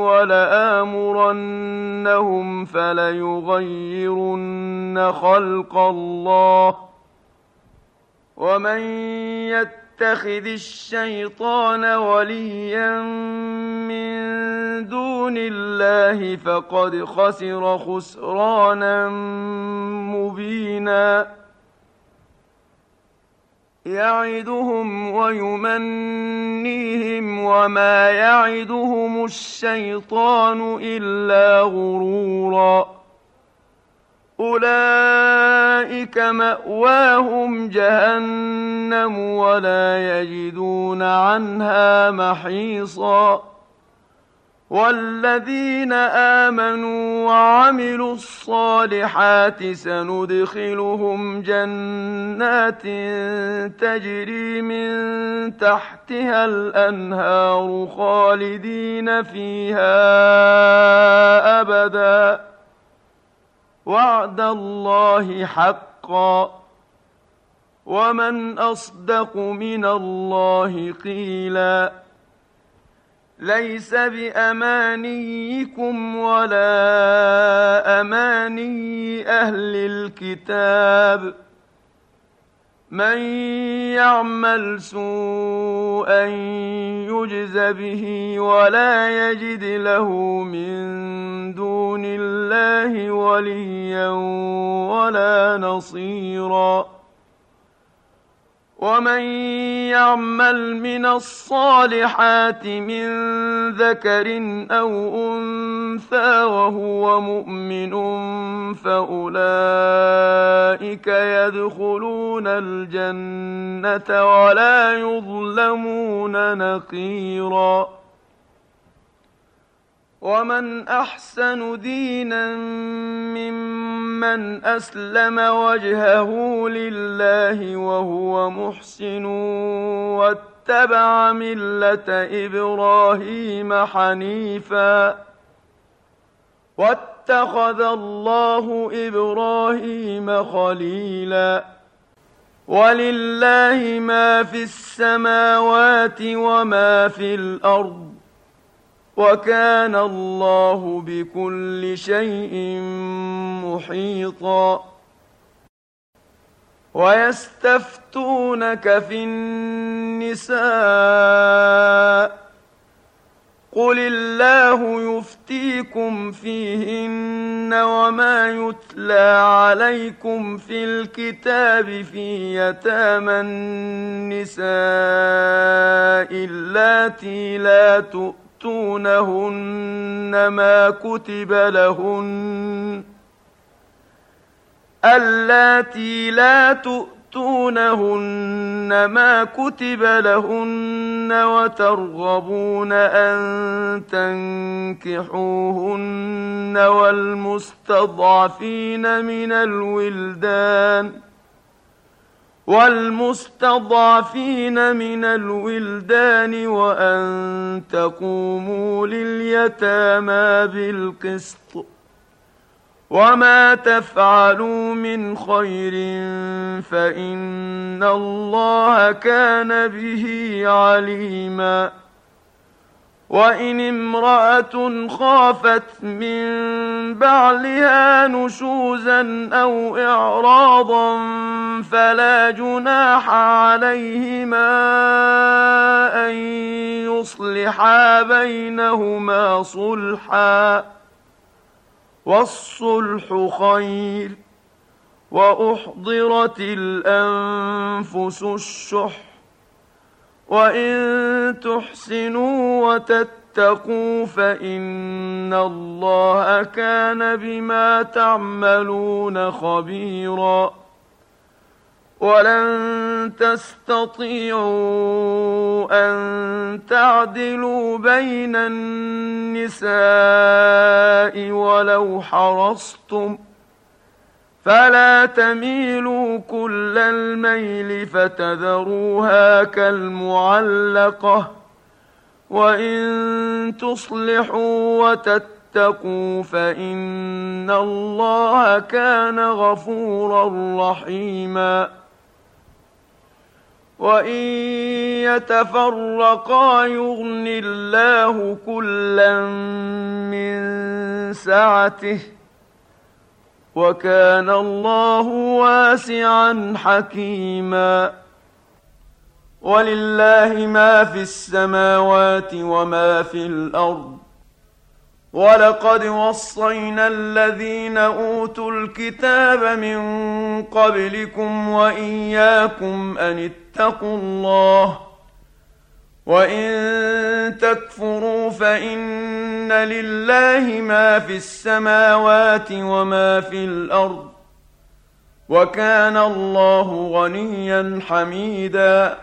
ولآمرنهم فليغيرن خلق الله ومن يتخذ الشيطان وليا من دون الله فقد خسر خسرانا مبينا. يعدهم ويمنيهم وما يعدهم الشيطان إلا غرورا. أولئك مأواهم جهنم ولا يجدون عنها محيصا. والذين آمنوا وعملوا الصالحات سندخلهم جنات تجري من تحتها الأنهار خالدين فيها أبدا وعد الله حقا ومن أصدق من الله قيلا. ليس بأمانيكم ولا أماني أهل الكتاب من يعمل سوءا يجز به ولا يجد له من دون الله وليا ولا نصيرا. ومن يعمل من الصالحات من ذكر أو أنثى وهو مؤمن فأولئك يدخلون الجنة ولا يظلمون نقيرا. ومن أحسن دينا ممن أسلم وجهه لله وهو محسن واتبع ملة إبراهيم حنيفا واتخذ الله إبراهيم خليلا. ولله ما في السماوات وما في الأرض وكان الله بكل شيء محيطا. ويستفتونك في النساء قل الله يفتيكم فيهن وما يتلى عليكم في الكتاب في يتامى النساء اللاتي لا تؤتونهن ما كتب لهن وترغبون أن تنكحوهن والمستضعفين من الولدان والمستضعفين من الولدان وأن تقوموا لليتامى بالقسط وما تفعلوا من خير فإن الله كان به عليما وإن امرأة خافت من بعلها نشوزا أو إعراضا فلا جناح عليهما أن يصلحا بينهما صلحا والصلح خير وأحضرت الأنفس الشح وإن تحسنوا وتتقوا فإن الله كان بما تعملون خبيرا ولن تستطيعوا أن تعدلوا بين النساء ولو حرصتم فلا تميلوا كل الميل فتذروها كالمعلقة وإن تصلحوا وتتقوا فإن الله كان غفورا رحيما وإن يتفرقا يغن الله كلا من سعته وكان الله واسعا حكيما ولله ما في السماوات وما في الأرض ولقد وصينا الذين أوتوا الكتاب من قبلكم وإياكم أن اتقوا الله وإن تكفروا فإن لله ما في السماوات وما في الأرض وكان الله غنيا حميدا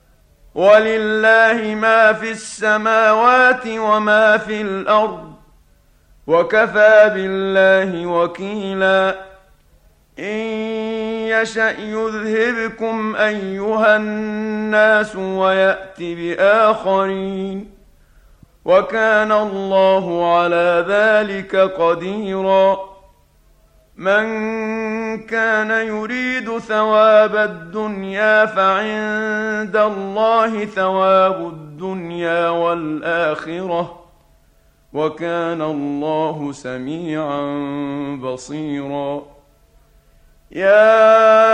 ولله ما في السماوات وما في الأرض وكفى بالله وكيلا إن يشأ يذهبكم أيها الناس ويأت بآخرين وكان الله على ذلك قديرا من كان يريد ثواب الدنيا فعند الله ثواب الدنيا والآخرة وكان الله سميعا بصيرا يا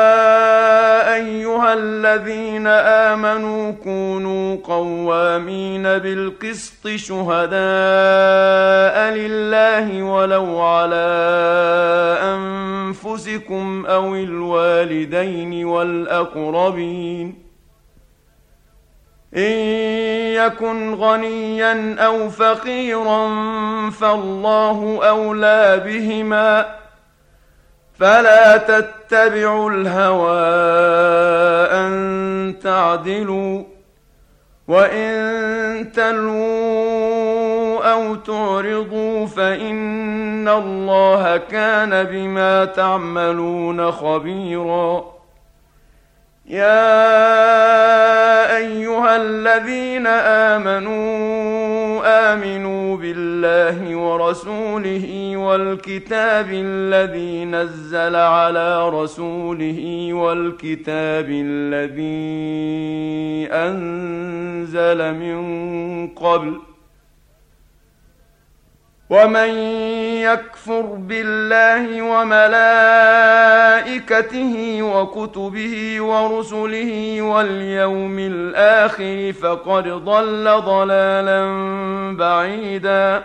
أيها الذين آمنوا كونوا قوامين بالقسط شهداء لله ولو على أنفسكم أو الوالدين والأقربين إن يكن غنيا أو فقيرا فالله أولى بهما فلا تتبعوا الهوى أن تعدلوا وإن تلووا أو تعرضوا فإن الله كان بما تعملون خبيرا يا أيها الذين آمنوا بالله ورسوله والكتاب الذي نزل على رسوله والكتاب الذي أنزل من قبل ومن يكفر بالله وملائكته وكتبه ورسله واليوم الآخر فقد ضل ضلالا بعيدا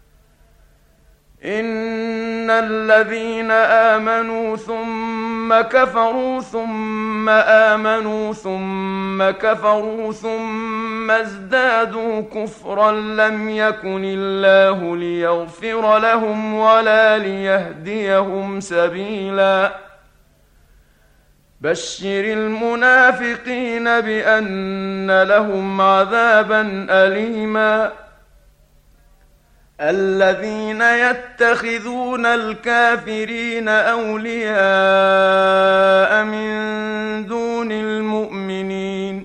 إن الذين آمنوا ثم كفروا ثم آمنوا ثم كفروا ثم ازدادوا كفرا لم يكن الله ليغفر لهم ولا ليهديهم سبيلا بشر المنافقين بأن لهم عذابا أليما الذين يتخذون الكافرين أولياء من دون دون المؤمنين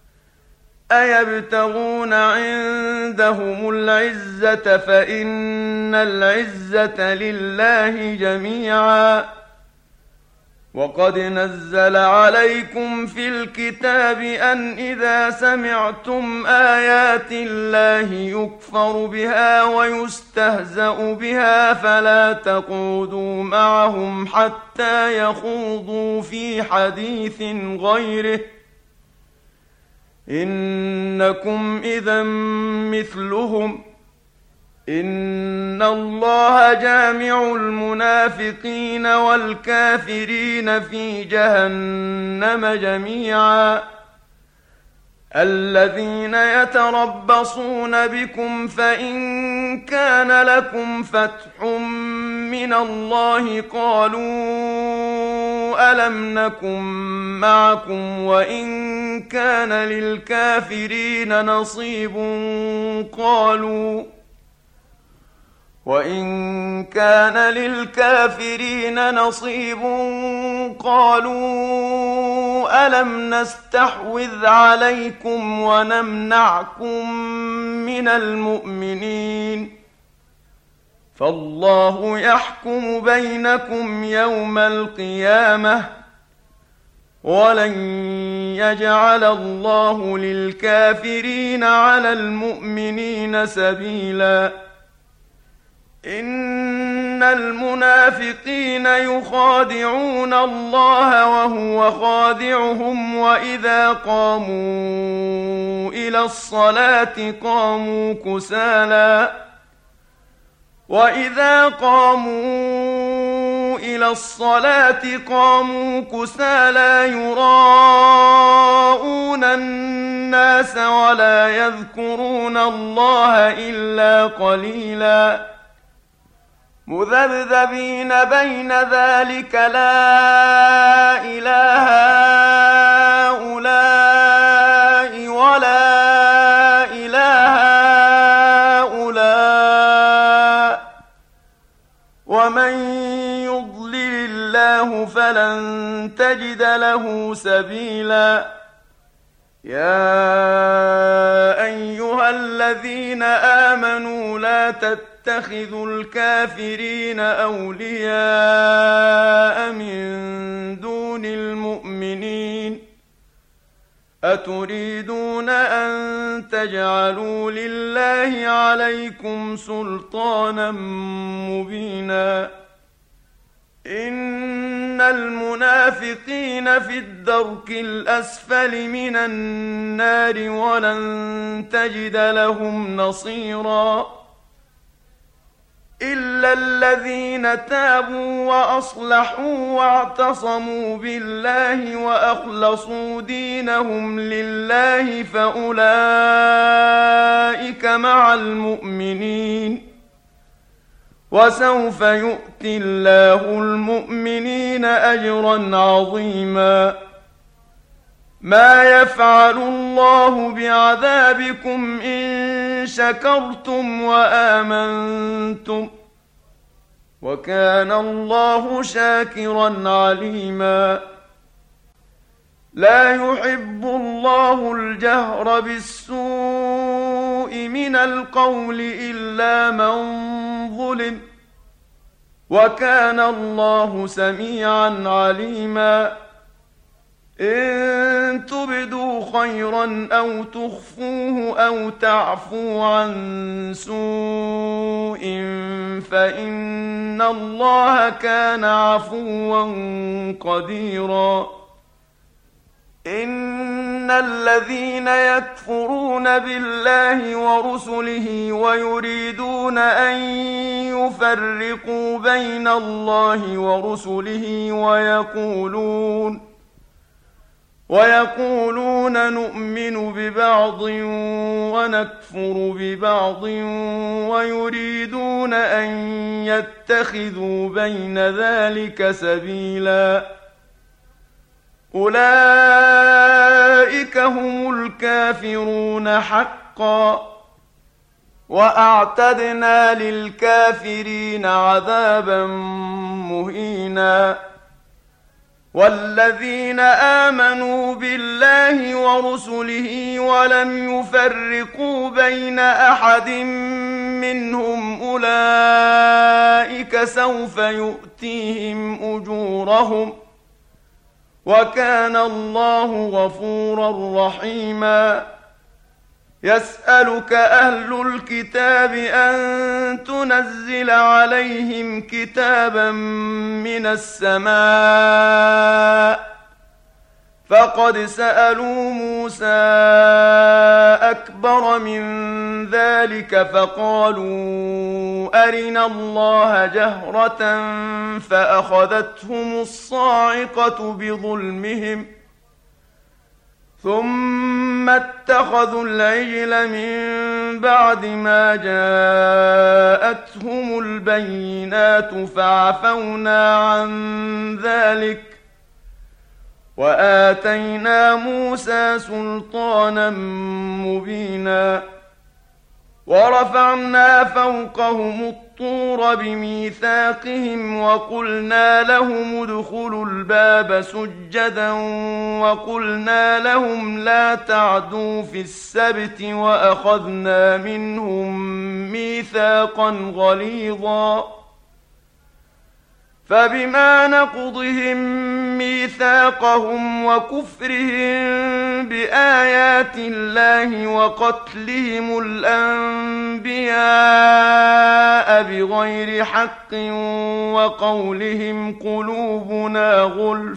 أيبتغون عندهم العزة فإن العزة لله جميعا وقد نزل عليكم في الكتاب أن إذا سمعتم آيات الله يكفر بها ويستهزأ بها فلا تقعدوا معهم حتى يخوضوا في حديث غيره إنكم إذا مثلهم إن الله جامع المنافقين والكافرين في جهنم جميعا الذين يتربصون بكم فإن كان لكم فتح من الله قالوا ألم نكن معكم وإن كان للكافرين نصيب قالوا ألم نستحوذ عليكم ونمنعكم من المؤمنين فالله يحكم بينكم يوم القيامة ولن يجعل الله للكافرين على المؤمنين سبيلا إن المنافقين يخادعون الله وهو خادعهم وإذا قاموا إلى الصلاة قاموا كسالى يراءون الناس ولا يذكرون الله إلا قليلا مذبذبين بين ذلك لا إله هؤلاء ولا إله هؤلاء ومن يضلل الله فلن تجد له سبيلا يا أيها الذين آمنوا لا تتخذوا الكافرين أولياء من دون المؤمنين أتريدون أن تجعلوا لله عليكم سلطانا مبينا إن المنافقين في الدرك الأسفل من النار ولن تجد لهم نصيرا إلا الذين تابوا وأصلحوا واعتصموا بالله وأخلصوا دينهم لله فأولئك مع المؤمنين وسوف يؤتي الله المؤمنين أجرا عظيما ما يفعل الله بعذابكم إن شكرتم وآمنتم وكان الله شاكرا عليما لا يحب الله الجهر بالسوء من القول إلا من ظلم وكان الله سميعا عليما إن تبدوا خيرا أو تخفوه أو تعفوا عن سوء فإن الله كان عفوا قديرا إن الذين يكفرون بالله ورسله ويريدون أن يفرقوا بين الله ورسله ويقولون نؤمن ببعض ونكفر ببعض ويريدون أن يتخذوا بين ذلك سبيلا أولئك هم الكافرون حقا وأعتدنا للكافرين عذابا مهينا والذين آمنوا بالله ورسله ولم يفرقوا بين أحد منهم أولئك سوف يؤتيهم أجورهم وكان الله غفورا رحيما. يسألك أهل الكتاب أن تنزل عليهم كتابا من السماء فقد سألوا موسى أكبر من ذلك فقالوا أرنا الله جهرة فأخذتهم الصاعقة بظلمهم ثم اتخذوا العجل من بعد ما جاءتهم البينات فعفونا عن ذلك وآتينا موسى سلطانا مبينا. ورفعنا فوقهم الطور بميثاقهم وقلنا لهم ادخلوا الباب سجدا وقلنا لهم لا تعدوا في السبت وأخذنا منهم ميثاقا غليظا فبما نقضهم ميثاقهم وكفرهم بآيات الله وقتلهم الأنبياء بغير حق وقولهم قلوبنا غلف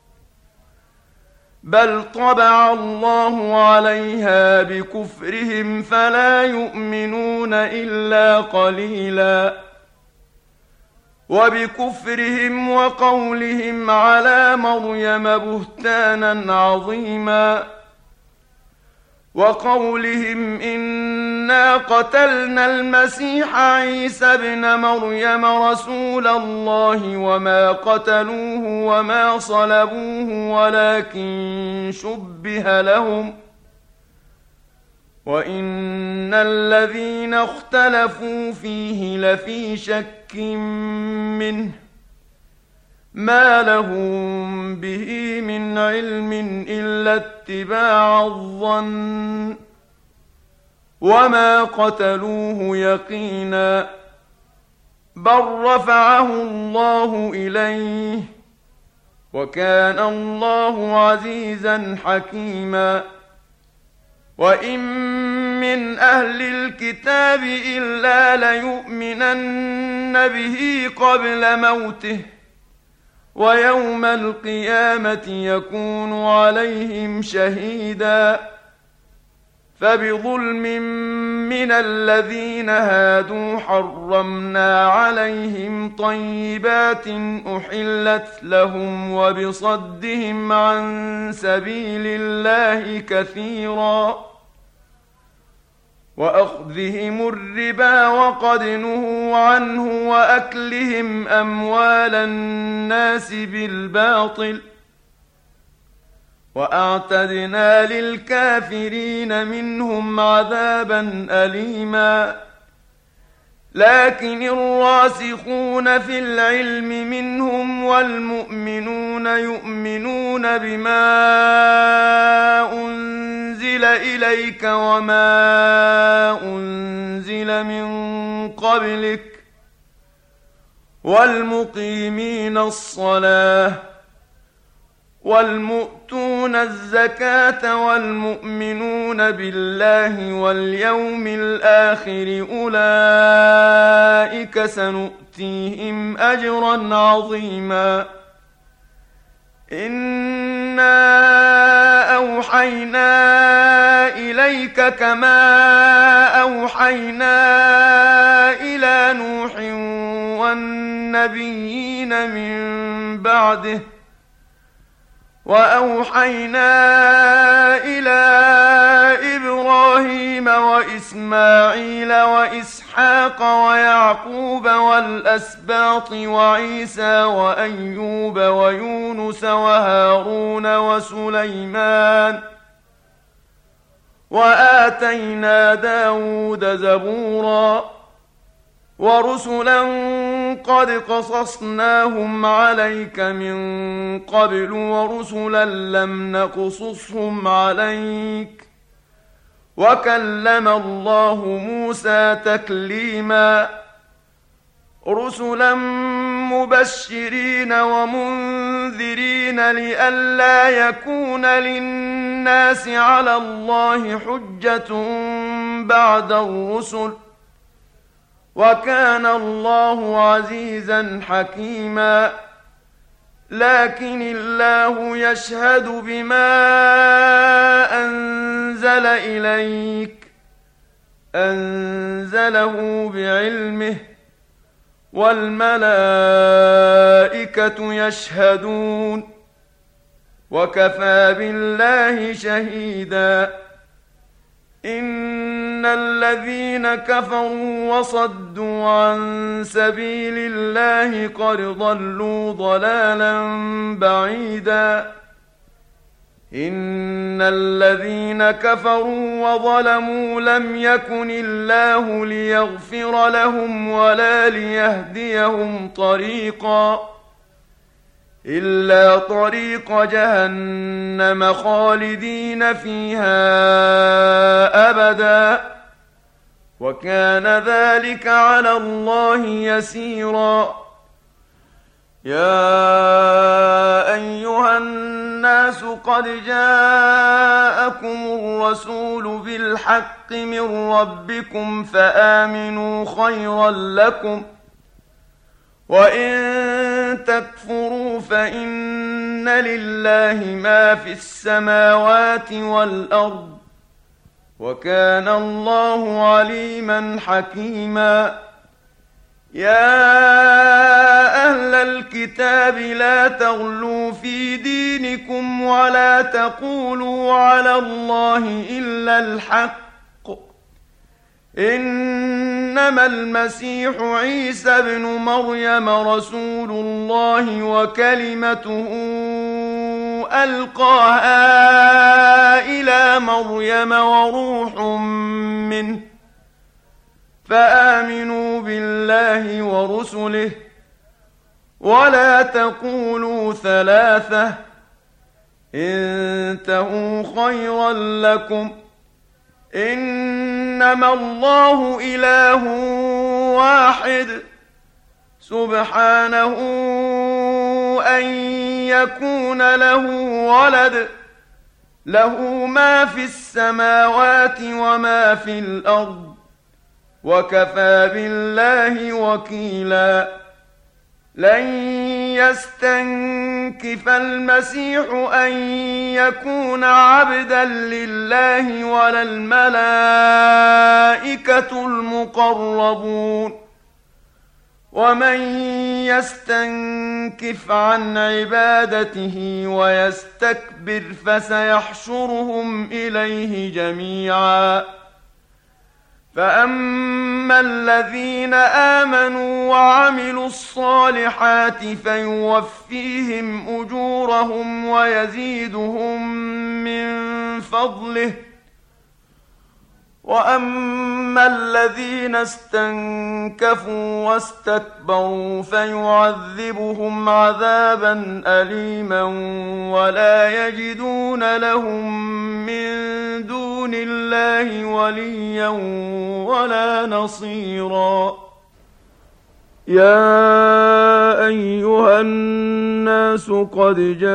بل طبع الله عليها بكفرهم فلا يؤمنون إلا قليلا. وبكفرهم وقولهم على مريم بهتانا عظيما وقولهم إنا قتلنا المسيح عيسى ابن مريم رسول الله وما قتلوه وما صلبوه ولكن شبه لهم وإن الذين اختلفوا فيه لفي شك منه ما لهم به من علم إلا اتباع الظن وما قتلوه يقينا بل رفعه الله إليه وكان الله عزيزا حكيما. وإن من أهل الكتاب إلا ليؤمنن به قبل موته ويوم القيامة يكون عليهم شهيدا. فبظلم من الذين هادوا حرمنا عليهم طيبات أحلت لهم وبصدهم عن سبيل الله كثيرا وأخذهم الربا وقد نهوا عنه وأكلهم أموال الناس بالباطل وأعتدنا للكافرين منهم عذابا أليما. لكن الراسخون في العلم منهم والمؤمنون يؤمنون بما أنزل إليك وما أنزل من قبلك والمقيمين الصلاة والمؤتون الزكاة والمؤمنون بالله واليوم الآخر أولئك سنؤتيهم أجرا عظيما. إنا أوحينا إليك كما أوحينا إلى نوح والنبيين من بعده وأوحينا إلى إبراهيم وإسماعيل وإسحاق ويعقوب والأسباط وعيسى وأيوب ويونس وهارون وسليمان وآتينا داود زبورا ورسلا قد قصصناهم عليك من قبل ورسلا لم نقصصهم عليك وكلم الله موسى تكليما رسلا مبشرين ومنذرين لئلا يكون للناس على الله حجة بعد الرسل وكان الله عزيزا حكيما لكن الله يشهد بما أنزل إليك أنزله بعلمه والملائكة يشهدون وكفى بالله شهيدا إن الذين كفروا وصدوا عن سبيل الله قد ضلوا ضلالا بعيدا إن الذين كفروا وظلموا لم يكن الله ليغفر لهم ولا ليهديهم طريقا إلا طريق جهنم خالدين فيها أبدا وكان ذلك على الله يسيرا يا أيها الناس قد جاءكم الرسول بالحق من ربكم فآمنوا خيرا لكم وإن تكفروا فإن لله ما في السماوات والأرض وكان الله عليما حكيما يا أهل الكتاب لا تغلوا في دينكم ولا تقولوا على الله إلا الحق إنما المسيح عيسى ابن مريم رسول الله وكلمته ألقاها إلى مريم وروح منه فآمنوا بالله ورسله ولا تقولوا ثلاثة انتهوا خيرا لكم إنما الله إله واحد سبحانه أن يكون له ولد له ما في السماوات وما في الأرض وكفى بالله وكيلا لن يستنكف المسيح أن يكون عبدا لله ولا الملائكة المقربون ومن يستنكف عن عبادته ويستكبر فسيحشرهم إليه جميعا فأما الذين آمنوا وعملوا الصالحات فيوفيهم أجورهم ويزيدهم من فضله وأما الذين استنكفوا واستكبروا فيعذبهم عذابا أليما ولا يجدون لهم من دون الله وليا ولا نصيرا يا أيها الناس قد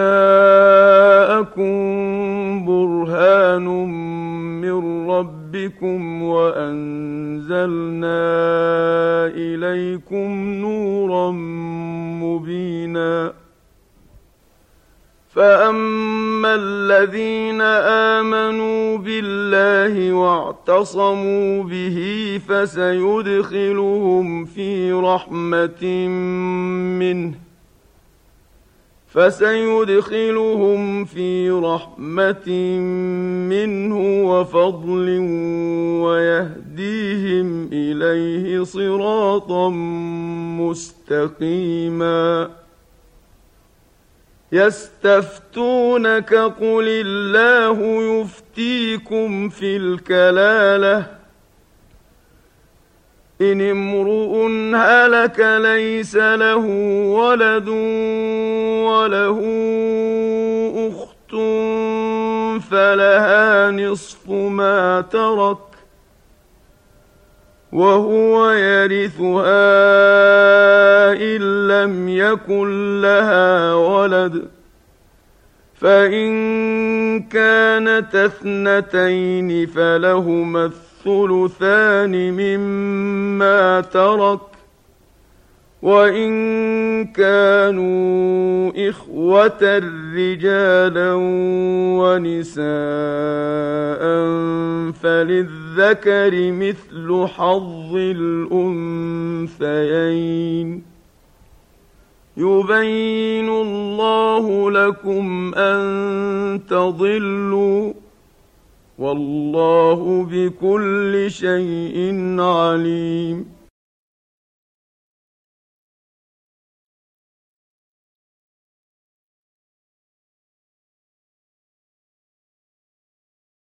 جاءكم برهان من ربكم وأنزلنا إليكم نورا مبينا فأما الذين آمنوا بالله واعتصموا به فسيدخلهم في رحمة منه وفضل ويهديهم إليه صراطا مستقيما يستفتونك قل الله يفتيكم في الكلالة إن امرؤ هلك ليس له ولد وله أخت فلها نصف ما ترك وهو يرثها إن لم يكن لها ولد فإن كانت اثنتين فلهما الثلثان مما ترك وإن كانوا إخوة رجالا ونساء فللذكر مثل حظ الأنثيين يبين الله لكم أن تضلوا والله بكل شيء عليم